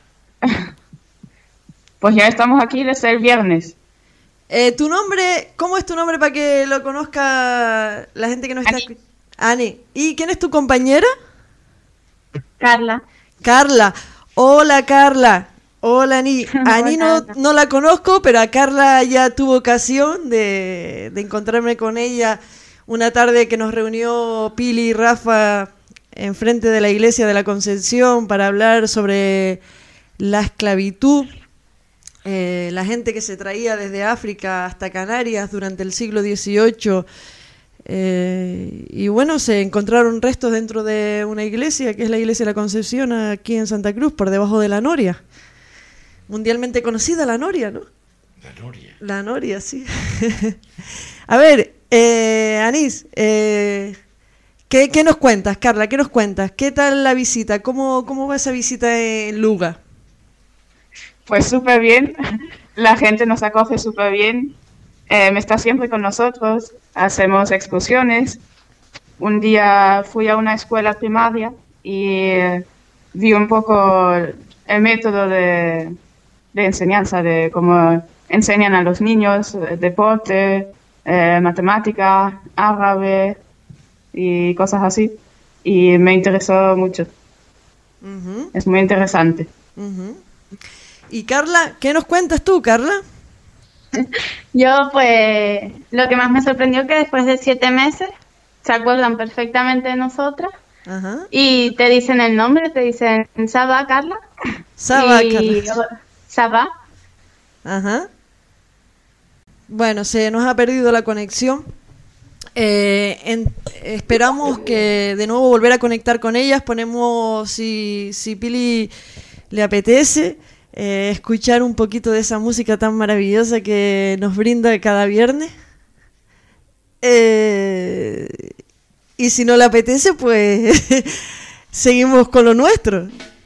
Pues ya estamos aquí desde el viernes. Eh, ¿Tu nombre? ¿Cómo es tu nombre para que lo conozca la gente que no está aquí? Ani. ¿Y quién es tu compañera? Carla. Carla. Hola, Carla. Hola, Ani. Ani no, no la conozco, pero a Carla ya tuve ocasión de, de encontrarme con ella una tarde que nos reunió Pili y Rafa enfrente de la iglesia de la Concepción para hablar sobre la esclavitud, eh, la gente que se traía desde África hasta Canarias durante el siglo dieciocho. Eh, y bueno, se encontraron restos dentro de una iglesia, que es la iglesia de la Concepción, aquí en Santa Cruz, por debajo de la Noria. Mundialmente conocida la Noria, ¿no? La Noria. La Noria, sí. A ver, eh, Anís, eh, ¿qué, ¿qué nos cuentas, Carla? ¿Qué nos cuentas? ¿Qué tal la visita? ¿Cómo, cómo va esa visita en Luga? Pues súper bien. La gente nos acoge súper bien. Eh, está siempre con nosotros. Hacemos excursiones. Un día fui a una escuela primaria y vi un poco el método de, de enseñanza, de cómo enseñan a los niños deporte, eh, matemática, árabe y cosas así. Y me interesó mucho. Uh-huh. Es muy interesante. Uh-huh. Y Carla, ¿qué nos cuentas tú, Carla? Yo, pues, lo que más me sorprendió es que después de siete meses se acuerdan perfectamente de nosotras. Ajá. Y te dicen el nombre, te dicen Saba, Carla. Saba, y... Carla. Saba. Ajá. Bueno, se nos ha perdido la conexión. Eh, en, esperamos que de nuevo volver a conectar con ellas. Ponemos, si, si Pili le apetece, eh, escuchar un poquito de esa música tan maravillosa que nos brinda cada viernes. Eh, y si no le apetece, pues seguimos con lo nuestro.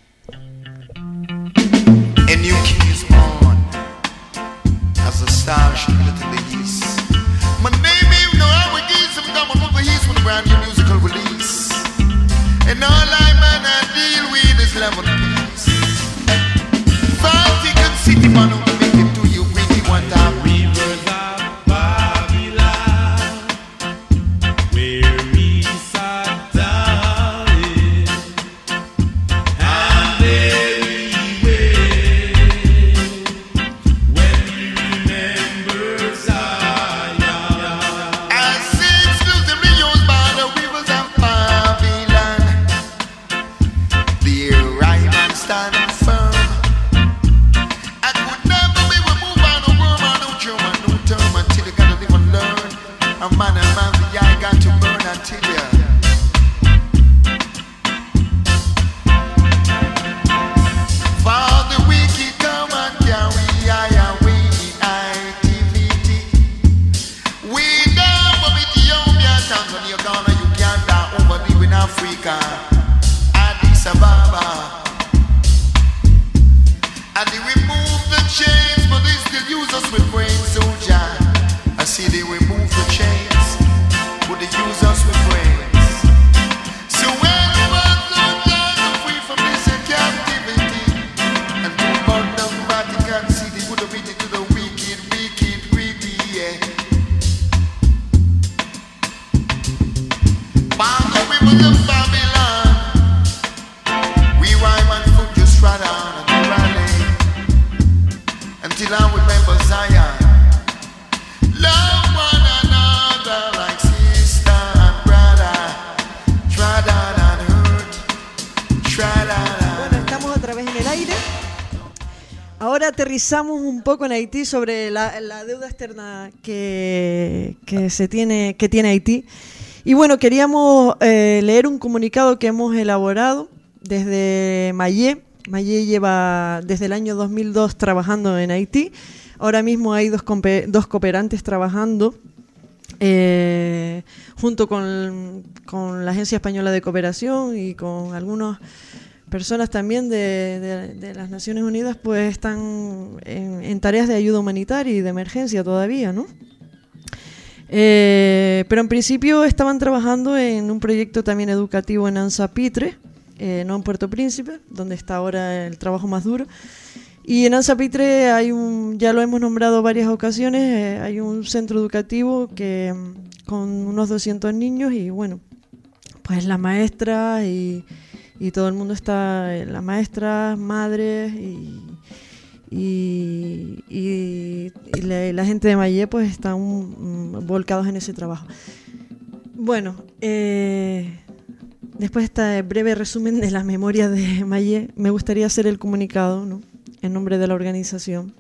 A new king is born, as a star shining in the east. My name is no Awagis, I'm coming over east with a brand new musical release. And all I man I deal with is love and peace. Vatican City, man, I'll make it to you, really one time. Rivers of Babylon, where we sat down, and there we went, when we remember Zion. I see exclusively used by the rivers of Babylon. There I man stand firm. I could never be removed by no worm or no germ or no term until you gotta live and learn. A man and man, the eye got to burn until you. For the wicked come and carry I away activity. We down from Ethiopia, Tanzania, Ghana, Uganda, over there in Africa, Addis Ababa. And they remove the chains, but they still use us with brain soldier. I see they remove the chains, but they use us with brains. So when the world soldiers are free from this captivity, and to burn the Vatican City, put a beat to the wicked, wicked, greedy, yeah. By the rivers of Babylon, we rhyme and foot just right on and rally until I remember Zion. Love one another like sister and brother. Try down and hurt. Try down and Bueno, estamos otra vez en el aire. Ahora aterrizamos un poco en Haití sobre la, la deuda externa que, que se tiene, que tiene Haití. Y bueno, queríamos eh, leer un comunicado que hemos elaborado desde Mayé. Mayé lleva desde el año dos mil dos trabajando en Haití. Ahora mismo hay dos, compe- dos cooperantes trabajando eh, junto con, con la Agencia Española de Cooperación y con algunas personas también de, de, de las Naciones Unidas, pues están en, en tareas de ayuda humanitaria y de emergencia todavía, ¿no? Eh, pero en principio estaban trabajando en un proyecto también educativo en Anza Pitre, eh, no en Puerto Príncipe, donde está ahora el trabajo más duro. Y en Anza Pitre hay un, ya lo hemos nombrado varias ocasiones, eh, hay un centro educativo que con unos doscientos niños y bueno, pues las maestras y, y todo el mundo está, eh, las maestras, madres y, y, y, y la, la gente de Mayé pues están um, volcados en ese trabajo. Bueno, eh, después de este breve resumen de las memorias de Mayé, me gustaría hacer el comunicado, ¿no?, en nombre de la organización.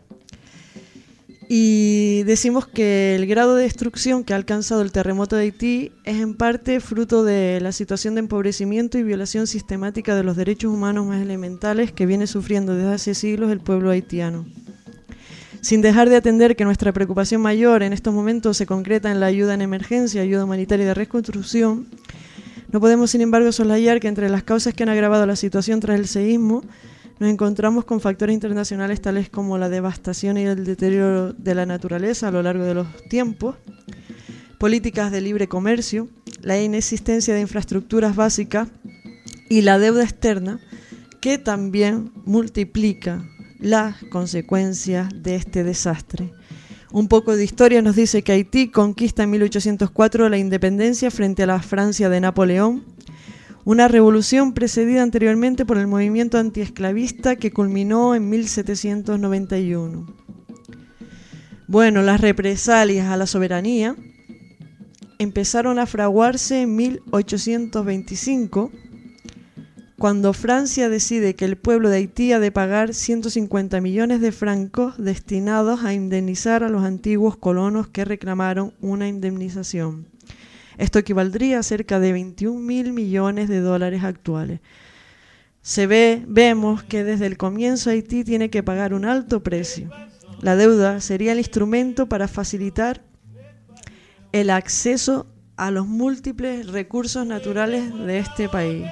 Y decimos que el grado de destrucción que ha alcanzado el terremoto de Haití es en parte fruto de la situación de empobrecimiento y violación sistemática de los derechos humanos más elementales que viene sufriendo desde hace siglos el pueblo haitiano. Sin dejar de atender que nuestra preocupación mayor en estos momentos se concreta en la ayuda en emergencia, ayuda humanitaria y de reconstrucción, no podemos sin embargo soslayar que entre las causas que han agravado la situación tras el seísmo nos encontramos con factores internacionales tales como la devastación y el deterioro de la naturaleza a lo largo de los tiempos, políticas de libre comercio, la inexistencia de infraestructuras básicas y la deuda externa que también multiplica las consecuencias de este desastre. Un poco de historia nos dice que Haití conquista en mil ochocientos cuatro la independencia frente a la Francia de Napoleón, una revolución precedida anteriormente por el movimiento antiesclavista que culminó en mil setecientos noventa y uno. Bueno, las represalias a la soberanía empezaron a fraguarse en mil ochocientos veinticinco, cuando Francia decide que el pueblo de Haití ha de pagar ciento cincuenta millones de francos destinados a indemnizar a los antiguos colonos que reclamaron una indemnización. Esto equivaldría a cerca de veintiún mil millones de dólares actuales. Se ve, vemos que desde el comienzo Haití tiene que pagar un alto precio. La deuda sería el instrumento para facilitar el acceso a los múltiples recursos naturales de este país.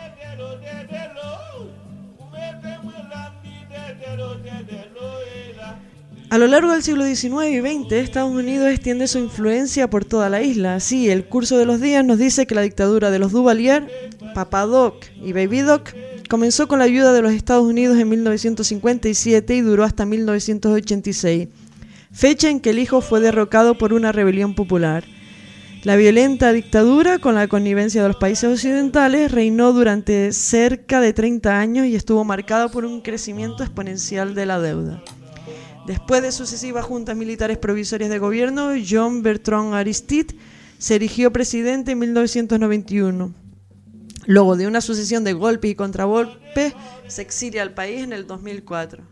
A lo largo del siglo diecinueve y veinte, Estados Unidos extiende su influencia por toda la isla. Así, el curso de los días nos dice que la dictadura de los Duvalier, Papa Doc y Baby Doc, comenzó con la ayuda de los Estados Unidos en mil novecientos cincuenta y siete y duró hasta mil novecientos ochenta y seis, fecha en que el hijo fue derrocado por una rebelión popular. La violenta dictadura, con la connivencia de los países occidentales, reinó durante cerca de treinta años y estuvo marcada por un crecimiento exponencial de la deuda. Después de sucesivas juntas militares provisorias de gobierno, John Bertrand Aristide se erigió presidente en mil novecientos noventa y uno. Luego de una sucesión de golpes y contragolpes, se exilia al país en el dos mil cuatro.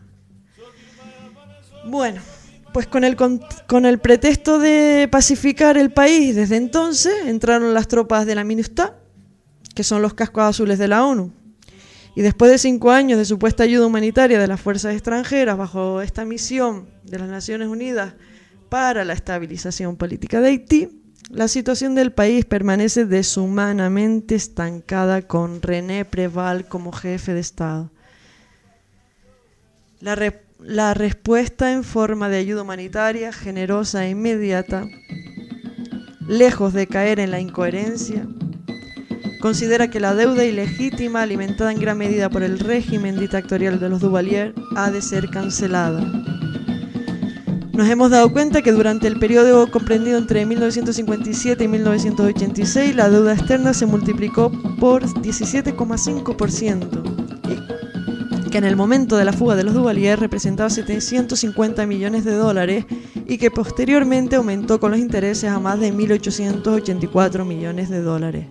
Bueno, pues con el, con, con el pretexto de pacificar el país, desde entonces entraron las tropas de la MINUSTAH, que son los cascos azules de la ONU. Y después de cinco años de supuesta ayuda humanitaria de las fuerzas extranjeras bajo esta misión de las Naciones Unidas para la estabilización política de Haití, la situación del país permanece deshumanamente estancada con René Préval como jefe de Estado. La, re- la respuesta en forma de ayuda humanitaria generosa e inmediata, lejos de caer en la incoherencia, considera que la deuda ilegítima alimentada en gran medida por el régimen dictatorial de los Duvalier ha de ser cancelada. Nos hemos dado cuenta que durante el periodo comprendido entre mil novecientos cincuenta y siete y mil novecientos ochenta y seis la deuda externa se multiplicó por diecisiete coma cinco por ciento y que en el momento de la fuga de los Duvalier representaba setecientos cincuenta millones de dólares y que posteriormente aumentó con los intereses a más de mil ochocientos ochenta y cuatro millones de dólares.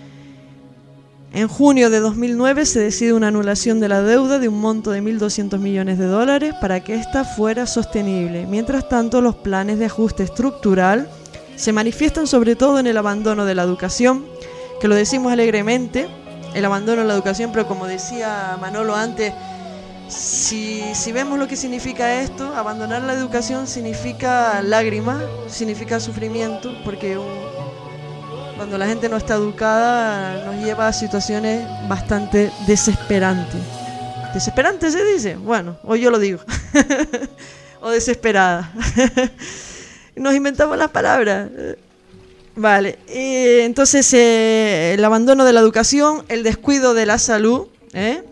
En junio de dos mil nueve se decide una anulación de la deuda de un monto de mil doscientos millones de dólares para que ésta fuera sostenible. Mientras tanto, los planes de ajuste estructural se manifiestan sobre todo en el abandono de la educación, que lo decimos alegremente, el abandono de la educación, pero como decía Manolo antes, si, si vemos lo que significa esto, abandonar la educación significa lágrimas, significa sufrimiento, porque un cuando la gente no está educada, nos lleva a situaciones bastante desesperantes. ¿Desesperante se dice? Bueno, o yo lo digo. O desesperada. Nos inventamos las palabras. Vale, eh, entonces eh, el abandono de la educación, el descuido de la salud, ¿eh?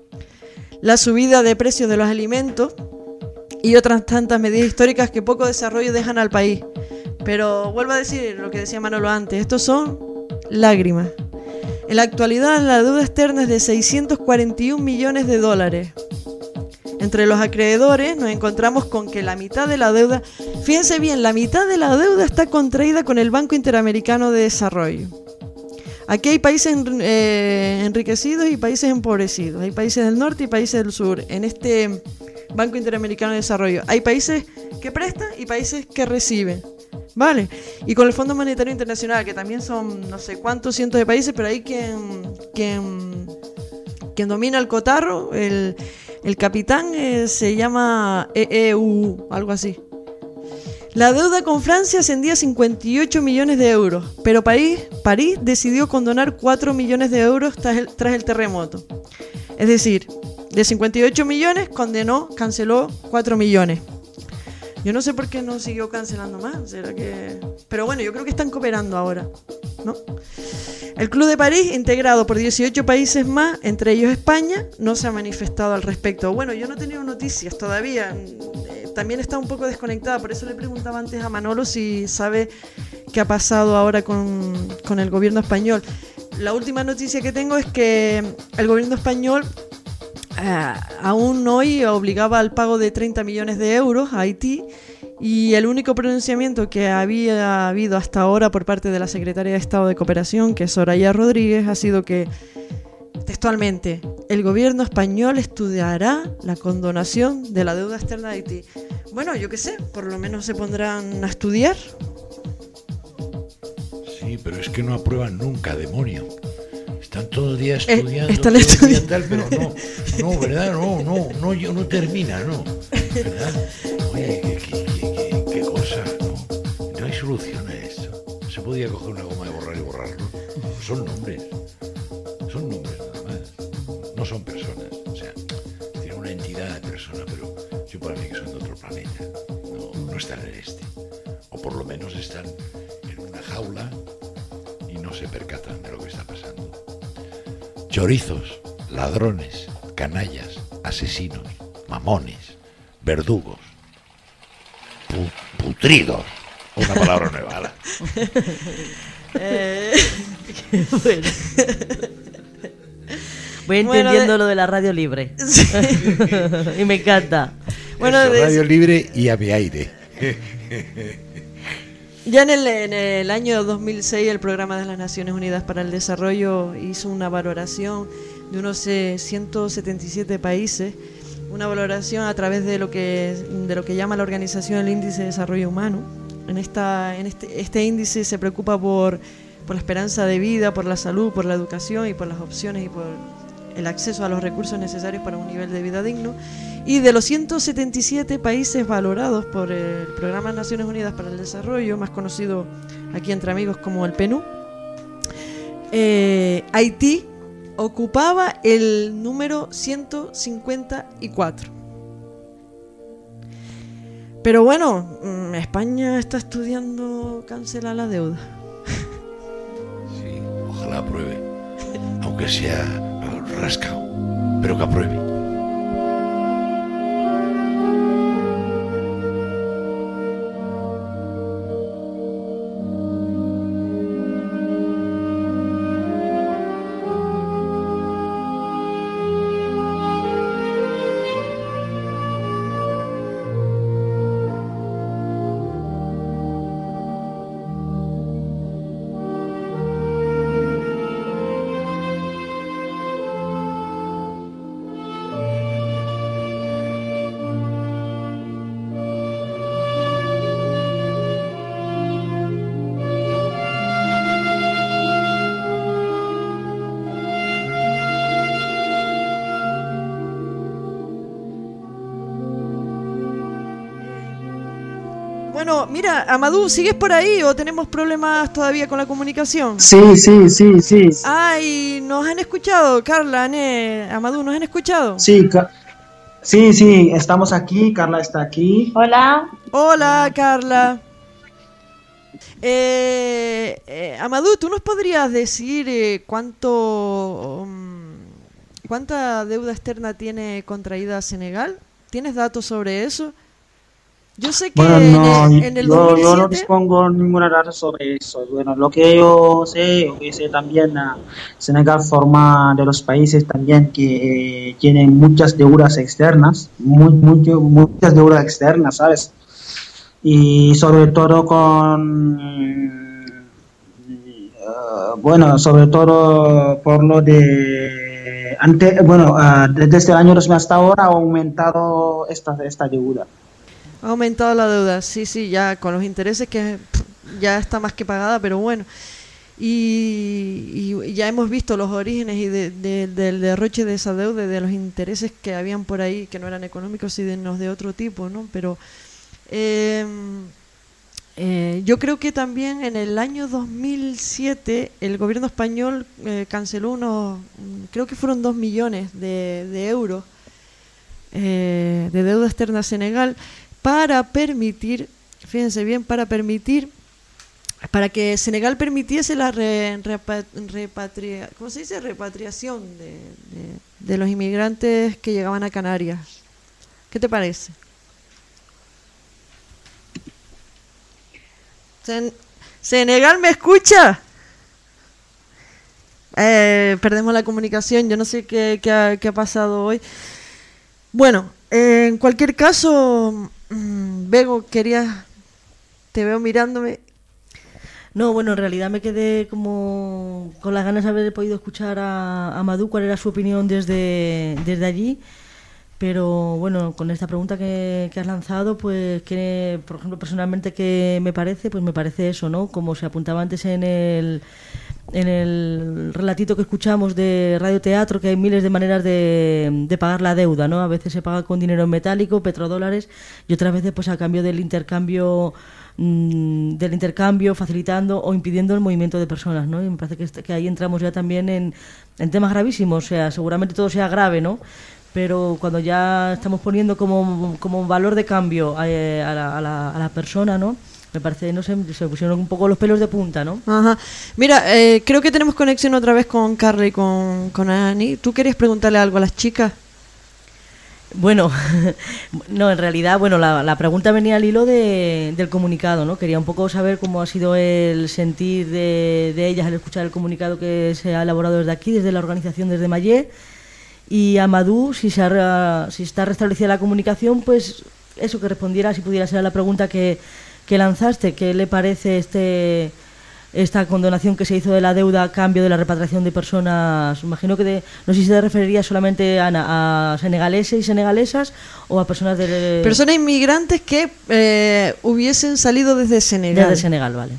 la subida de precios de los alimentos y otras tantas medidas históricas que poco desarrollo dejan al país. Pero vuelvo a decir lo que decía Manolo antes, estos son lágrimas. En la actualidad la deuda externa es de seiscientos cuarenta y un millones de dólares. Entre los acreedores nos encontramos con que la mitad de la deuda, fíjense bien, la mitad de la deuda está contraída con el Banco Interamericano de Desarrollo. Aquí hay países eh, enriquecidos y países empobrecidos, hay países del norte y países del sur. En este Banco Interamericano de Desarrollo hay países que prestan y países que reciben. Vale, y con el Fondo Monetario Internacional, que también son no sé cuántos cientos de países, pero hay quien, quien, quien domina el cotarro, el, el capitán eh, se llama E E U, algo así. La deuda con Francia ascendía a cincuenta y ocho millones de euros, pero París, París decidió condonar cuatro millones de euros tras el, tras el terremoto. Es decir, de cincuenta y ocho millones condenó, canceló cuatro millones. Yo no sé por qué no siguió cancelando más. ¿Será que...? Pero bueno, yo creo que están cooperando ahora, ¿no? El Club de París, integrado por dieciocho países más, entre ellos España, no se ha manifestado al respecto. Bueno, yo no he tenido noticias todavía. Eh, también está un poco desconectada, por eso le preguntaba antes a Manolo si sabe qué ha pasado ahora con, con el gobierno español. La última noticia que tengo es que el gobierno español Uh, aún hoy obligaba al pago de treinta millones de euros a Haití y el único pronunciamiento que había habido hasta ahora por parte de la Secretaria de Estado de Cooperación, que es Soraya Rodríguez, ha sido que, textualmente, el gobierno español estudiará la condonación de la deuda externa de Haití. Bueno, yo qué sé, por lo menos se pondrán a estudiar. Sí, Sí, pero es que no aprueban nunca, demonio. Están todo el día Eh, estudiando, están todo el día estudiando. tal, pero no, no, ¿verdad? No, no, no, yo no termina, no. ¿Verdad? Oye, qué, qué, qué, qué, qué cosa, ¿no? No hay solución a esto. No se podía coger una goma de borrar y borrarlo. Son nombres. Son nombres nada más. No son personas. O sea, tienen una entidad de persona, pero yo para mí que son de otro planeta. No, no están en este. O por lo menos están en una jaula y no se percatan de lo que está pasando. Chorizos, ladrones, canallas, asesinos, mamones, verdugos, pu- putridos. Una palabra nueva. ¿Ala? Eh, qué bueno. Voy Bueno, entendiendo de- lo de la radio libre. Y me encanta. Bueno, Eso, de- radio libre y a mi aire. Ya en el, en el año dos mil seis el Programa de las Naciones Unidas para el Desarrollo hizo una valoración de unos eh, ciento setenta y siete países, una valoración a través de lo que de lo que llama la organización el Índice de Desarrollo Humano. En esta en este este índice se preocupa por por la esperanza de vida, por la salud, por la educación y por las opciones y por el acceso a los recursos necesarios para un nivel de vida digno. Y de los ciento setenta y siete países valorados por el Programa de Naciones Unidas para el Desarrollo, más conocido aquí entre amigos como el P N U, eh, Haití ocupaba el número ciento cincuenta y cuatro. Pero bueno, mm, España está estudiando cancelar la deuda. Sí, ojalá apruebe. Aunque sea rascado, pero que apruebe. Bueno, mira, Amadou, ¿sigues por ahí o tenemos problemas todavía con la comunicación? Sí, sí, sí, sí. Ay, ¿nos han escuchado, Carla, Ané, Amadou, ¿nos han escuchado? Sí, Ca- sí, sí, estamos aquí, Carla está aquí. Hola. Hola, Carla. Eh, eh, Amadou, ¿tú nos podrías decir eh, cuánto, um, cuánta deuda externa tiene contraída Senegal? ¿Tienes datos sobre eso? Yo sé que Bueno, no, en el, en el yo, yo no dos mil siete... dispongo ninguna datos sobre eso. Bueno, lo que yo sé, lo que sé también, ah, Senegal forma de los países también que eh, tienen muchas deudas externas, muy, mucho, muchas deudas externas, ¿sabes? Y sobre todo con, ah, bueno, sobre todo por lo de, ante, bueno, ah, desde este año dos mil hasta ahora ha aumentado esta, esta deuda. Ha aumentado la deuda, sí, sí, ya con los intereses que pff, ya está más que pagada, pero bueno. Y, y ya hemos visto los orígenes y de, de- del derroche de esa deuda, de los intereses que habían por ahí, que no eran económicos, sino de otro tipo, ¿no? Pero eh, eh, yo creo que también en el año dos mil siete el gobierno español eh, canceló unos, mm, creo que fueron dos millones de, de euros eh, de deuda externa a Senegal, para permitir, fíjense bien, para permitir, para que Senegal permitiese la re- repa- repatria, ¿cómo se dice? Repatriación de, de- de los inmigrantes que llegaban a Canarias. ¿Qué te parece? Sen- ¿Senegal me escucha? Eh, perdemos la comunicación, yo no sé qué, qué ha, qué ha pasado hoy. Bueno, eh, en cualquier caso, mm, Bego, querías, te veo mirándome. No, bueno, en realidad me quedé como con las ganas de haber podido escuchar a, a Amadou cuál era su opinión desde, desde allí. Pero bueno, con esta pregunta que, que has lanzado, pues que, por ejemplo, personalmente, ¿qué me parece? Pues me parece eso, ¿no? Como se apuntaba antes en el, en el relatito que escuchamos de radioteatro, que hay miles de maneras de, de pagar la deuda, ¿no? A veces se paga con dinero en metálico, petrodólares, y otras veces pues a cambio del intercambio mmm, del intercambio, facilitando o impidiendo el movimiento de personas, ¿no? Y me parece que, este, que ahí entramos ya también en, en temas gravísimos, o sea, seguramente todo sea grave, ¿no? Pero cuando ya estamos poniendo como, como valor de cambio a, a, la, a, la, a la persona, ¿no? Me parece, no sé, se pusieron un poco los pelos de punta, ¿no? Ajá. Mira, eh, creo que tenemos conexión otra vez con Carla y con, con Ani. ¿Tú querías preguntarle algo a las chicas? Bueno, no, en realidad, bueno, la, la pregunta venía al hilo de, del comunicado, ¿no? Quería un poco saber cómo ha sido el sentir de, de ellas al escuchar el comunicado que se ha elaborado desde aquí, desde la organización, desde Mayé. Y Amadou, si, se ha, si está restablecida la comunicación, pues eso, que respondiera, si pudiera ser a la pregunta que, que lanzaste, ¿qué le parece este esta condonación que se hizo de la deuda a cambio de la repatriación de personas? Imagino que, de, no sé si se referiría solamente a, a senegaleses y senegalesas o a personas de... Personas inmigrantes que eh, hubiesen salido desde Senegal. Desde Senegal, vale.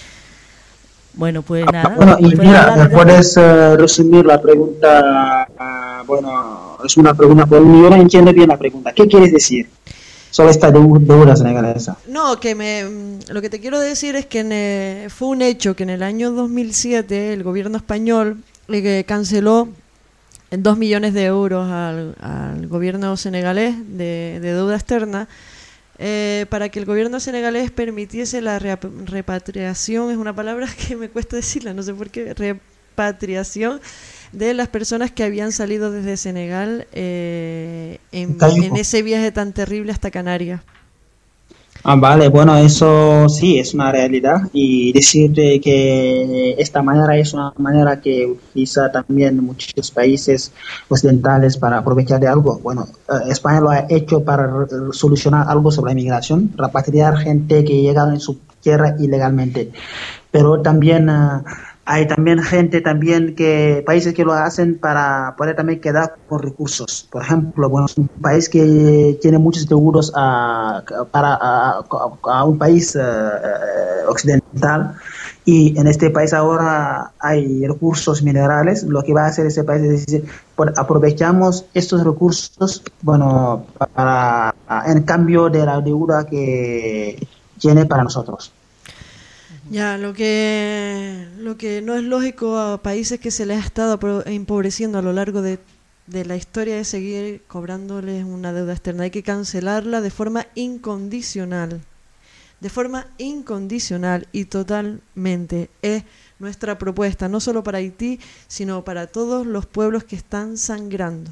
Bueno, pues ah, nada. Bueno, y pues mira, nada, puedes uh, resumir la pregunta. Uh, bueno, es una pregunta, pero yo no entiendo bien la pregunta. ¿Qué quieres decir sobre esta deuda senegalesa? No, que me, lo que te quiero decir es que en, eh, fue un hecho que en el año dos mil siete el gobierno español eh, canceló dos millones de euros al, al gobierno senegalés de, de deuda externa. Eh, para que el gobierno senegalés permitiese la repatriación, es una palabra que me cuesta decirla, no sé por qué, repatriación de las personas que habían salido desde Senegal eh, en, en ese viaje tan terrible hasta Canarias. Ah, vale, bueno, eso sí es una realidad, y decir que esta manera es una manera que utiliza también muchos países occidentales para aprovechar de algo. Bueno, eh, España lo ha hecho para solucionar algo sobre la inmigración, repatriar gente que llega en su tierra ilegalmente, pero también uh, hay también gente también que países que lo hacen para poder también quedar con recursos. Por ejemplo, bueno, un país que tiene muchos seguros a, para a, a un país uh, occidental, y en este país ahora hay recursos minerales. Lo que va a hacer ese país es decir, aprovechamos estos recursos, bueno, para en cambio de la deuda que tiene para nosotros. Ya, lo que lo que no es lógico a países que se les ha estado empobreciendo a lo largo de, de la historia es seguir cobrándoles una deuda externa. Hay que cancelarla de forma incondicional, de forma incondicional y totalmente. Es nuestra propuesta, no solo para Haití, sino para todos los pueblos que están sangrando.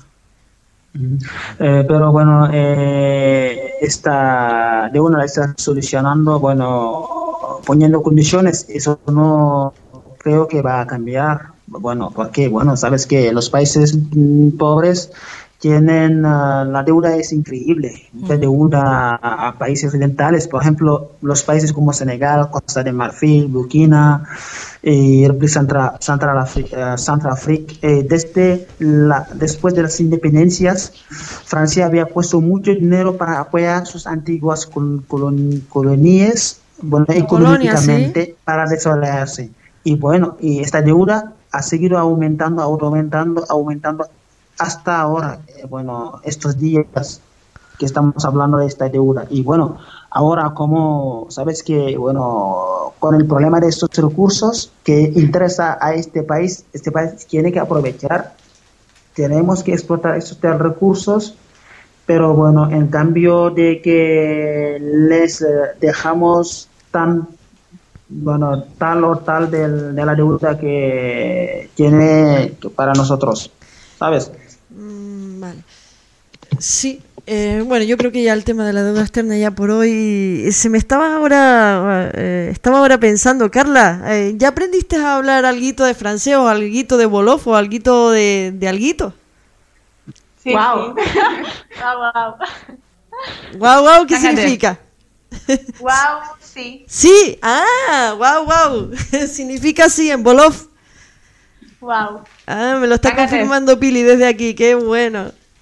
Eh, pero bueno, eh, esta de una la está solucionando, bueno, poniendo condiciones. Eso no creo que va a cambiar. Bueno, porque bueno, sabes que los países mm, pobres tienen uh, la deuda es increíble, la deuda a, a países occidentales. Por ejemplo, los países como Senegal, Costa de Marfil, Burkina y República Central, Central África, Central África, eh, desde la, después de las independencias, Francia había puesto mucho dinero para apoyar sus antiguas col, colon, colonias, bueno, económicamente, ¿sí? Para desarrollarse. Y bueno, y esta deuda ha seguido aumentando, aumentando, aumentando hasta ahora, eh, bueno, estos días que estamos hablando de esta deuda. Y bueno, ahora como sabes que, bueno, con el problema de estos recursos que interesa a este país, este país tiene que aprovechar, tenemos que explotar estos recursos, pero bueno, en cambio de que les eh, dejamos tan, bueno, tal o tal de, de la deuda que tiene que para nosotros, ¿sabes? Mm, vale. Sí, eh, bueno, yo creo que ya el tema de la deuda externa ya por hoy se me estaba ahora eh, estaba ahora pensando, Carla, eh, ¿ya aprendiste a hablar alguito de francés o alguito de wolof o alguito de, de alguito? Sí. Wow. Wow, wow. Wow, wow, ¿qué significa? Wow, sí. Sí, ah, wow, wow. Significa sí en wolof. Wow. Ah, me lo está confirmando Pili desde aquí, qué bueno.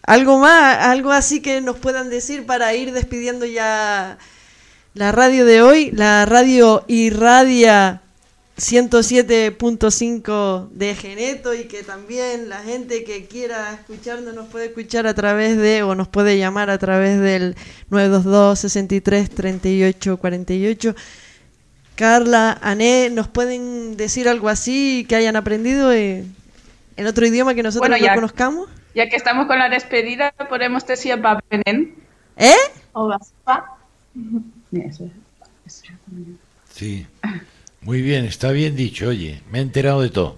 ¿Algo más? ¿Algo así que nos puedan decir para ir despidiendo ya la radio de hoy? La radio Irradia ciento siete punto cinco de Geneto, y que también la gente que quiera escucharnos nos puede escuchar a través de, o nos puede llamar a través del nueve dos dos, sesenta y tres, treinta y ocho, cuarenta y ocho. Carla, Ané, ¿nos pueden decir algo así que hayan aprendido en, en otro idioma que nosotros Bueno, no ya- conozcamos? Ya que estamos con la despedida, podemos decir Babenen. ¿Eh? O Baspa. Sí. Muy bien, está bien dicho, oye. Me he enterado de todo.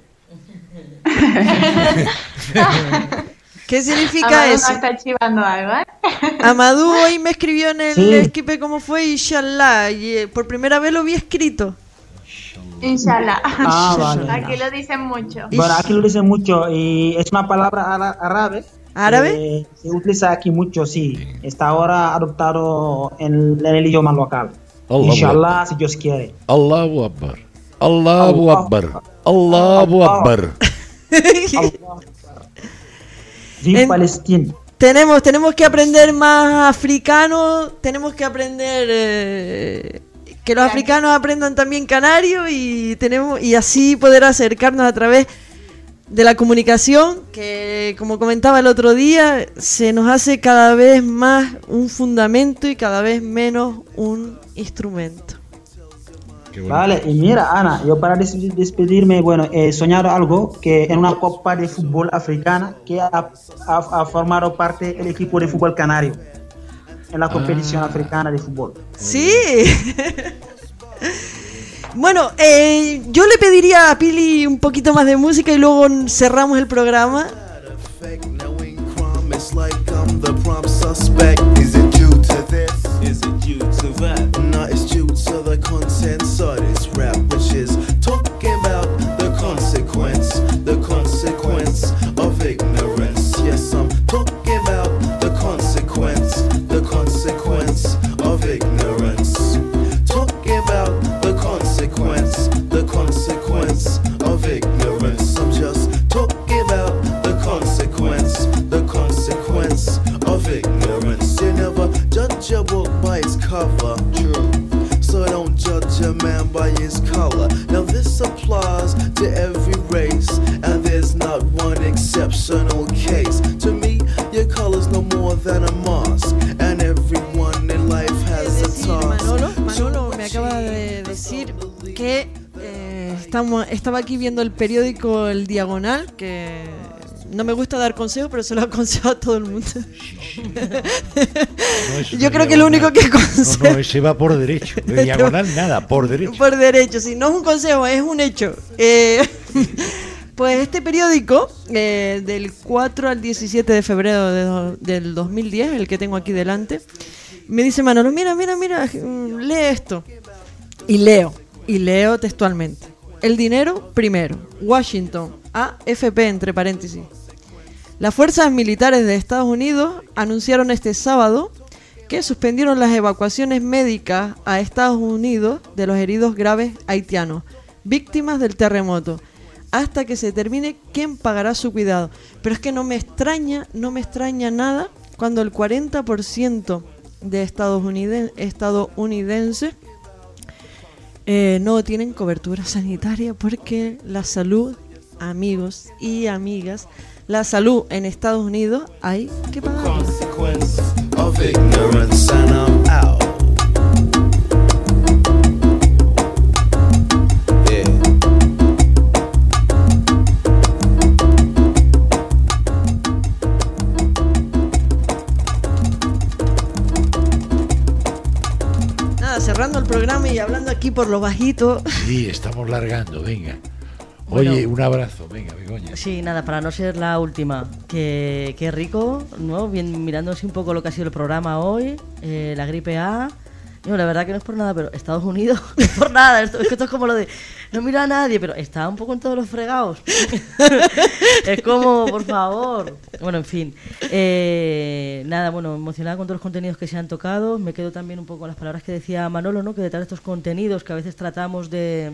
¿Qué significa Amadou eso? nos está chivando algo, ¿eh? Amadou hoy me escribió en el Sí. esquipe cómo fue, inshallah, y eh, por primera vez lo vi escrito. Inshallah. Ah, vale. Aquí lo dicen mucho. Bueno, aquí lo dicen mucho y es una palabra ara- árabe. ¿Árabe? Eh, se utiliza aquí mucho, sí. Está ahora adoptado en, en el idioma local. Allahu Inshallah, si Dios quiere. Allahu Akbar. Allahu Akbar. Allahu Akbar. Viva En- Palestina. Tenemos, tenemos que aprender más africano, tenemos que aprender eh, que los africanos aprendan también canario, y tenemos y así poder acercarnos a través de la comunicación, que como comentaba el otro día, se nos hace cada vez más un fundamento y cada vez menos un instrumento. Vale, y mira, Ana, yo para des- despedirme, bueno, he soñado algo que en una copa de fútbol africana que ha, ha- ha formado parte el equipo de fútbol canario en la competición africana de fútbol. Sí. Bueno, eh, yo le pediría a Pili un poquito más de música y luego cerramos el programa. It's like I'm the prompt suspect. Is it due to this? Is it due to that? No, it's due to the contents of this rap, which is talking about the consequence, the consequence of ignorance. Yes, I'm talking about the consequence, the consequence of ignorance. Talking about the consequence, the consequence of ignorance. I'm just talking about the consequence, the consequence of ignorance. You never judge a book by its cover. True. So don't judge a man by his color. Now this applies to every race, and there's not one exceptional case. To me, your color's no more than a mask, and everyone in life has a task. Manolo, Manolo me acaba de decir que eh, estamos, estaba aquí viendo el periódico El Diagonal, que no me gusta dar consejos, pero se lo aconsejo a todo el mundo. No, eso Yo no creo que lo único que diagonal. aconsejo... No, no, ese va por derecho. De diagonal nada, por derecho. Por derecho, sí, no es un consejo, es un hecho. Eh, pues este periódico, eh, del cuatro al diecisiete de febrero de do- del dos mil diez, el que tengo aquí delante, me dice Manolo, mira, mira, mira, mm, lee esto. Y leo, y leo textualmente. El dinero primero. Washington, A F P entre paréntesis. Las fuerzas militares de Estados Unidos anunciaron este sábado que suspendieron las evacuaciones médicas a Estados Unidos de los heridos graves haitianos, víctimas del terremoto, hasta que se determine quién pagará su cuidado. Pero es que no me extraña, no me extraña nada cuando el cuarenta por ciento de estadouniden- estadounidenses eh, no tienen cobertura sanitaria, porque la salud, amigos y amigas, la salud en Estados Unidos hay que pagarla. Consequence of ignorance, and I'm out. Yeah. Nada, cerrando el programa y hablando aquí por lo bajito. Sí, estamos largando, venga. Bueno. Oye, un abrazo, venga, Begoña. Sí, nada, para no ser la última. Qué, qué rico, ¿no? Bien, mirando así un poco lo que ha sido el programa hoy, eh, la gripe A. No, la verdad que no es por nada, pero Estados Unidos, no es por nada. Esto, es que esto es como lo de, no mira a nadie, pero está un poco en todos los fregados. Es como, por favor. Bueno, en fin. Eh, nada, bueno, emocionada con todos los contenidos que se han tocado. Me quedo también un poco con las palabras que decía Manolo, ¿no? Que detrás de estos contenidos que a veces tratamos de...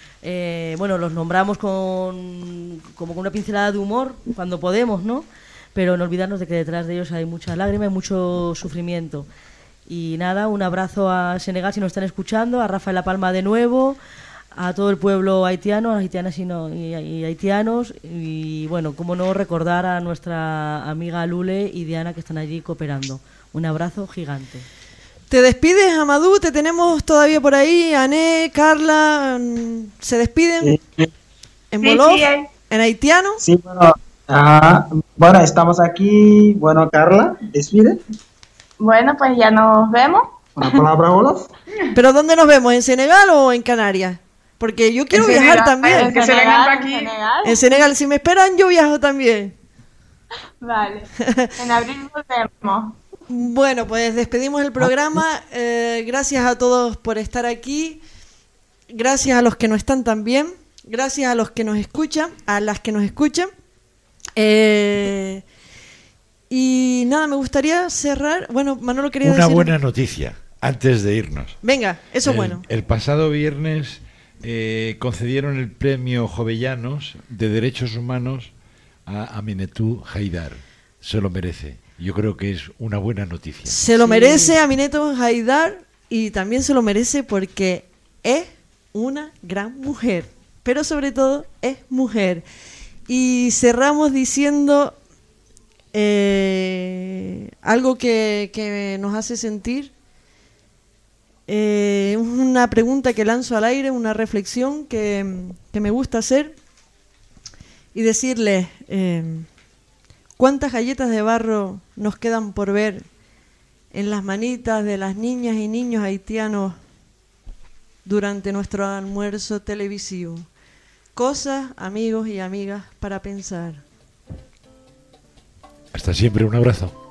Eh, bueno, los nombramos con como con una pincelada de humor cuando podemos, ¿no? pero no olvidarnos de que detrás de ellos hay muchas lágrimas y mucho sufrimiento. Y nada, un abrazo a Senegal si nos están escuchando, a Rafa de la Palma de nuevo, a todo el pueblo haitiano, a haitianas y, no, y, y haitianos, y bueno, cómo no recordar a nuestra amiga Lule y Diana que están allí cooperando. Un abrazo gigante. ¿Te despides, Amadou? ¿Te tenemos todavía por ahí? Ané, Carla, ¿se despiden? Sí. ¿En Sí, Wolof? sí, eh. ¿En haitiano? Sí, bueno, ah, bueno, estamos aquí. Bueno, Carla, despide. Bueno, pues ya nos vemos. Una palabra, Wolof. ¿Pero dónde nos vemos? ¿En Senegal o en Canarias? Porque yo quiero En viajar Senegal, también. en Senegal, para aquí. En Senegal, si me esperan, yo viajo también. Vale. En abril nos vemos. Bueno, pues despedimos el programa. Eh, gracias a todos por estar aquí. Gracias a los que no están también. Gracias a los que nos escuchan, a las que nos escuchan. Eh, y nada, me gustaría cerrar. Bueno, Manolo quería Una decir... buena noticia, antes de irnos. Venga, eso el, bueno. El pasado viernes eh, concedieron el premio Jovellanos de Derechos Humanos a Aminetou Haidar. Se lo merece. Yo creo que es una buena noticia. Se lo merece Aminetou Haidar y también se lo merece porque es una gran mujer, pero sobre todo es mujer. Y cerramos diciendo eh, algo que, que nos hace sentir, eh, una pregunta que lanzo al aire, una reflexión que, que me gusta hacer y decirles... Eh, ¿cuántas galletas de barro nos quedan por ver en las manitas de las niñas y niños haitianos durante nuestro almuerzo televisivo? Cosas, amigos y amigas, para pensar. Hasta siempre, un abrazo.